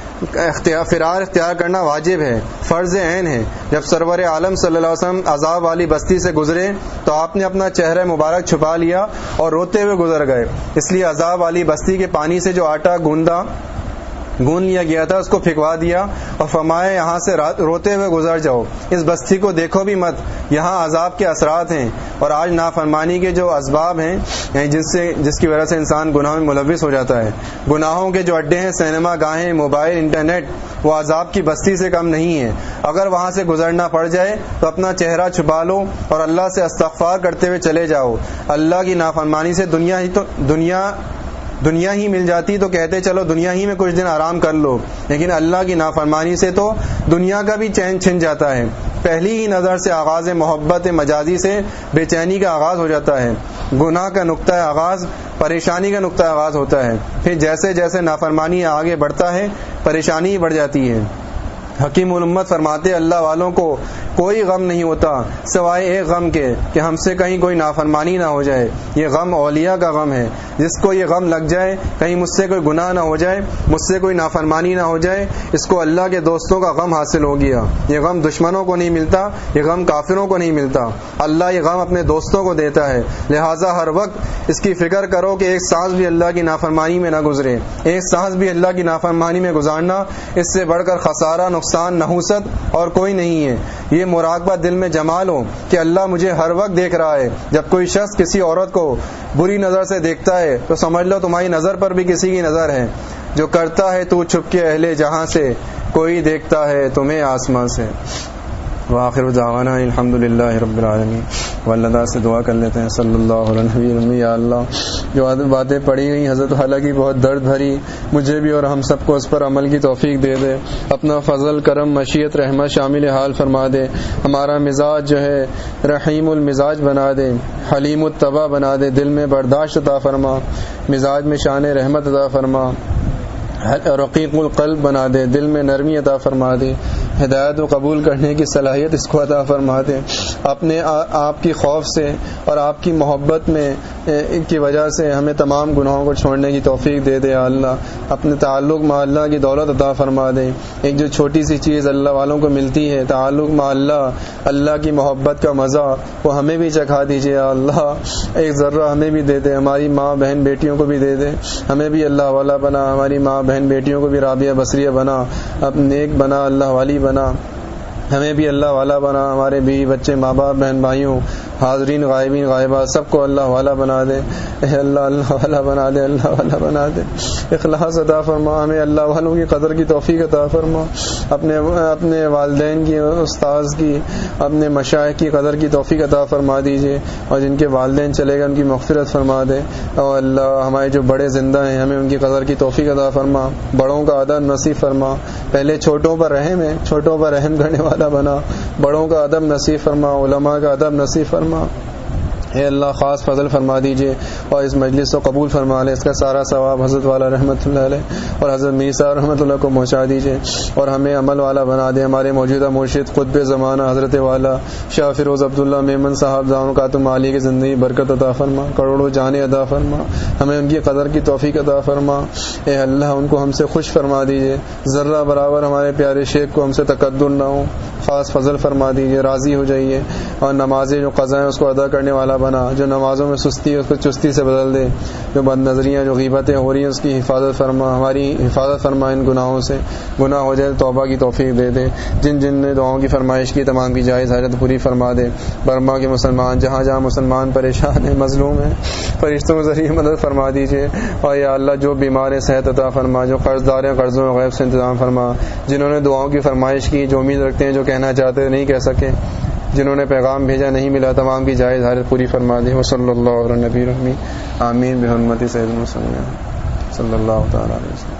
[SPEAKER 1] فرار اختیار کرنا واجب ہے، فرض عین ہے۔ جب سرور عالم صلی اللہ علیہ وسلم عذاب والی بستی سے گزرے تو آپ نے اپنا چہرہ مبارک چھپا لیا اور روتے ہوئے گزر گئے، اس لیے عذاب والی بستی کے پانی سے جو آٹا گون لیا گیا تھا اس کو پھینکوا دیا اور فرمایا یہاں سے روتے ہوئے گزر جاؤ، اس بستی کو دیکھو بھی مت، یہاں عذاب کے اثرات ہیں۔ اور آج نافرمانی کے جو اسباب ہیں، یعنی جس کی وجہ سے انسان گناہ میں ملوث ہو جاتا ہے، گناہوں کے جو اڈے ہیں، سینما گاہیں، موبائل، انٹرنیٹ، وہ عذاب کی بستی سے کم نہیں ہے۔ اگر وہاں سے گزرنا پڑ جائے تو اپنا چہرہ چھپا لو اور اللہ سے استغفار کرتے ہوئے چلے جاؤ۔ اللہ کی نافرمانی سے دنیا ہی مل جاتی تو کہتے چلو دنیا ہی میں کچھ دن آرام کر لو، لیکن اللہ کی نافرمانی سے تو دنیا کا بھی چین چھن جاتا ہے۔ پہلی ہی نظر سے آغاز محبت مجازی سے بے چینی کا آغاز ہو جاتا ہے، گناہ کا نقطہ آغاز پریشانی کا نقطہ آغاز ہوتا ہے، پھر جیسے جیسے نافرمانی آگے بڑھتا ہے پریشانی بڑھ جاتی ہے۔ حکیم الامت فرماتے اللہ والوں کو کوئی غم نہیں ہوتا سوائے ایک غم کے کہ ہم سے کہیں کوئی نافرمانی نہ ہو جائے۔ یہ غم اولیاء کا غم ہے، جس کو یہ غم لگ جائے کہیں مجھ سے کوئی گناہ نہ ہو جائے، مجھ سے کوئی نافرمانی نہ ہو جائے، اس کو اللہ کے دوستوں کا غم حاصل ہو گیا۔ یہ غم دشمنوں کو نہیں ملتا، یہ غم کافروں کو نہیں ملتا، اللہ یہ غم اپنے دوستوں کو دیتا ہے۔ لہٰذا ہر وقت اس کی فکر کرو کہ ایک سانس بھی اللہ کی نافرمانی میں نہ گزرے۔ ایک سانس بھی اللہ کی نافرمانی میں گزارنا اس سے بڑھ کر خسارہ، نقصان، نحوست اور کوئی نہیں ہے۔ یہ مراقبہ دل میں جما لو کہ اللہ مجھے ہر وقت دیکھ رہا ہے۔ جب کوئی شخص کسی عورت کو بری نظر سے دیکھتا ہے تو سمجھ لو تمہاری نظر پر بھی کسی کی نظر ہے۔ جو کرتا ہے تو چھپ کے اہل جہاں سے، کوئی دیکھتا ہے تمہیں آسمان سے۔ وآخر دعوانا الحمدللہ رب العالمین۔ واللہ سے دعا کر لیتے ہیں صلی اللہ علیہ وسلم۔ یا اللہ جو باتیں پڑھی گئی حضرت والا کی بہت درد بھری، مجھے بھی اور ہم سب کو اس پر عمل کی توفیق دے دے، اپنا فضل، کرم، مشیت، رحمت شامل حال فرما دے، ہمارا مزاج جو ہے رحیم المزاج بنا دے، حلیم الطبع بنا دے، دل میں برداشت عطا فرما، مزاج میں شان رحمت عطا فرما، رقیق القلب بنا دے، دل میں نرمی عطا فرما دے، ہدایت و قبول کرنے کی صلاحیت اس کو عطا فرما دے، اپنے آپ کی خوف سے اور آپ کی محبت میں کی وجہ سے ہمیں تمام گناہوں کو چھوڑنے کی توفیق دے دے۔ اللہ اپنے تعلق مع اللہ کی دولت عطا فرما دے۔ ایک جو چھوٹی سی چیز اللہ والوں کو ملتی ہے، تعلق مع اللہ، اللہ کی محبت کا مزہ، وہ ہمیں بھی چکھا دیجیے اللہ۔ ایک ذرہ ہمیں بھی دے دے، ہماری ماں بہن بیٹیوں کو بھی دے دے، ہمیں بھی اللہ والا بنا، ہماری ماں بہن بیٹیوں کو بھی رابعہ بصریہ بنا، نیک بنا، اللہ والی بنا، ہمیں بھی اللہ والا بنا، ہمارے بیوی بچے، ماں باپ، بہن بھائیوں، حاضرین، غائبین، غائبات، سب کو اللہ والا بنا دے۔ اے اللہ اللہ والا بنا دے، اللہ والا بنا دے۔ اخلاص عطا فرما، ہمیں اللہ والوں کی قدر کی توفیق عطا فرما، اپنے والدین کی، استاذ کی، اپنے مشائخ کی قدر کی توفیق عطا فرما دیجیے، اور جن کے والدین چلے گئے ان کی مغفرت فرما دے۔ اور اللہ ہمارے جو بڑے زندہ ہیں ہمیں ان کی قدر کی توفیق عطا فرما، بڑوں کا ادب نصیب فرما، پہلے چھوٹوں پر رحم ہے، چھوٹوں پر رحم کرنے والا بنا، بڑوں کا ادب نصیب فرما، علماء کا ادب نصیب فرما، اے اللہ خاص فضل فرما دیجئے اور اس مجلس کو قبول فرما لے. اس کا سارا ثواب حضرت والا رحمۃ اللہ علیہ اور حضرت میر صاحب رحمۃ اللہ کو پہنچا دیجئے اور ہمیں عمل والا بنا دے. ہمارے موجودہ مرشد قطب زمانہ حضرت والا شاہ فیروز عبداللہ میمن صاحب دامن قاتم عالی کی زندگی برکت عطا فرما, کروڑوں جانیں عطا فرما, ہمیں ان کی قدر کی توفیق عطا فرما. اے اللہ ان کو ہم سے خوش فرما دیجئے, ذرہ برابر ہمارے پیارے شیخ کو ہم سے تقدر نہ ہو, خاص فضل فرما دیجئے, راضی ہو جائیے اور نمازیں جو قضا ہیں اس کو ادا کرنے والا بنا. جو نمازوں میں سستی ہے اس کو چستی سے بدل دے, جو بد نظریاں جو غیبتیں ہو رہی ہیں اس کی حفاظت فرما, ہماری حفاظت فرما ان گناہوں سے, گناہ ہو جائے توبہ کی توفیق دے دے. جن جن نے دعاؤں کی فرمائش کی تمام کی جائز حاجت پوری فرما دے. برما کے مسلمان جہاں جہاں مسلمان پریشان ہیں مظلوم ہیں فرشتوں کے ذریعے مدد فرما دیجیے. اور یا اللہ جو بیمار ہیں صحت عطا فرما, جو قرض دار ہیں قرضوں غیب سے انتظام فرما, جنہوں نے دعاؤں کی فرمائش کی, جو امید رکھتے ہیں جو کہنا چاہتے نہیں کہہ سکے, جنہوں نے پیغام بھیجا نہیں ملا, تمام کی جائز حاجت پوری فرما دی. وصلی اللہ علی نبی رحمی آمین بحرمت سید المرسلین صلی اللہ تعالی علیہ وسلم.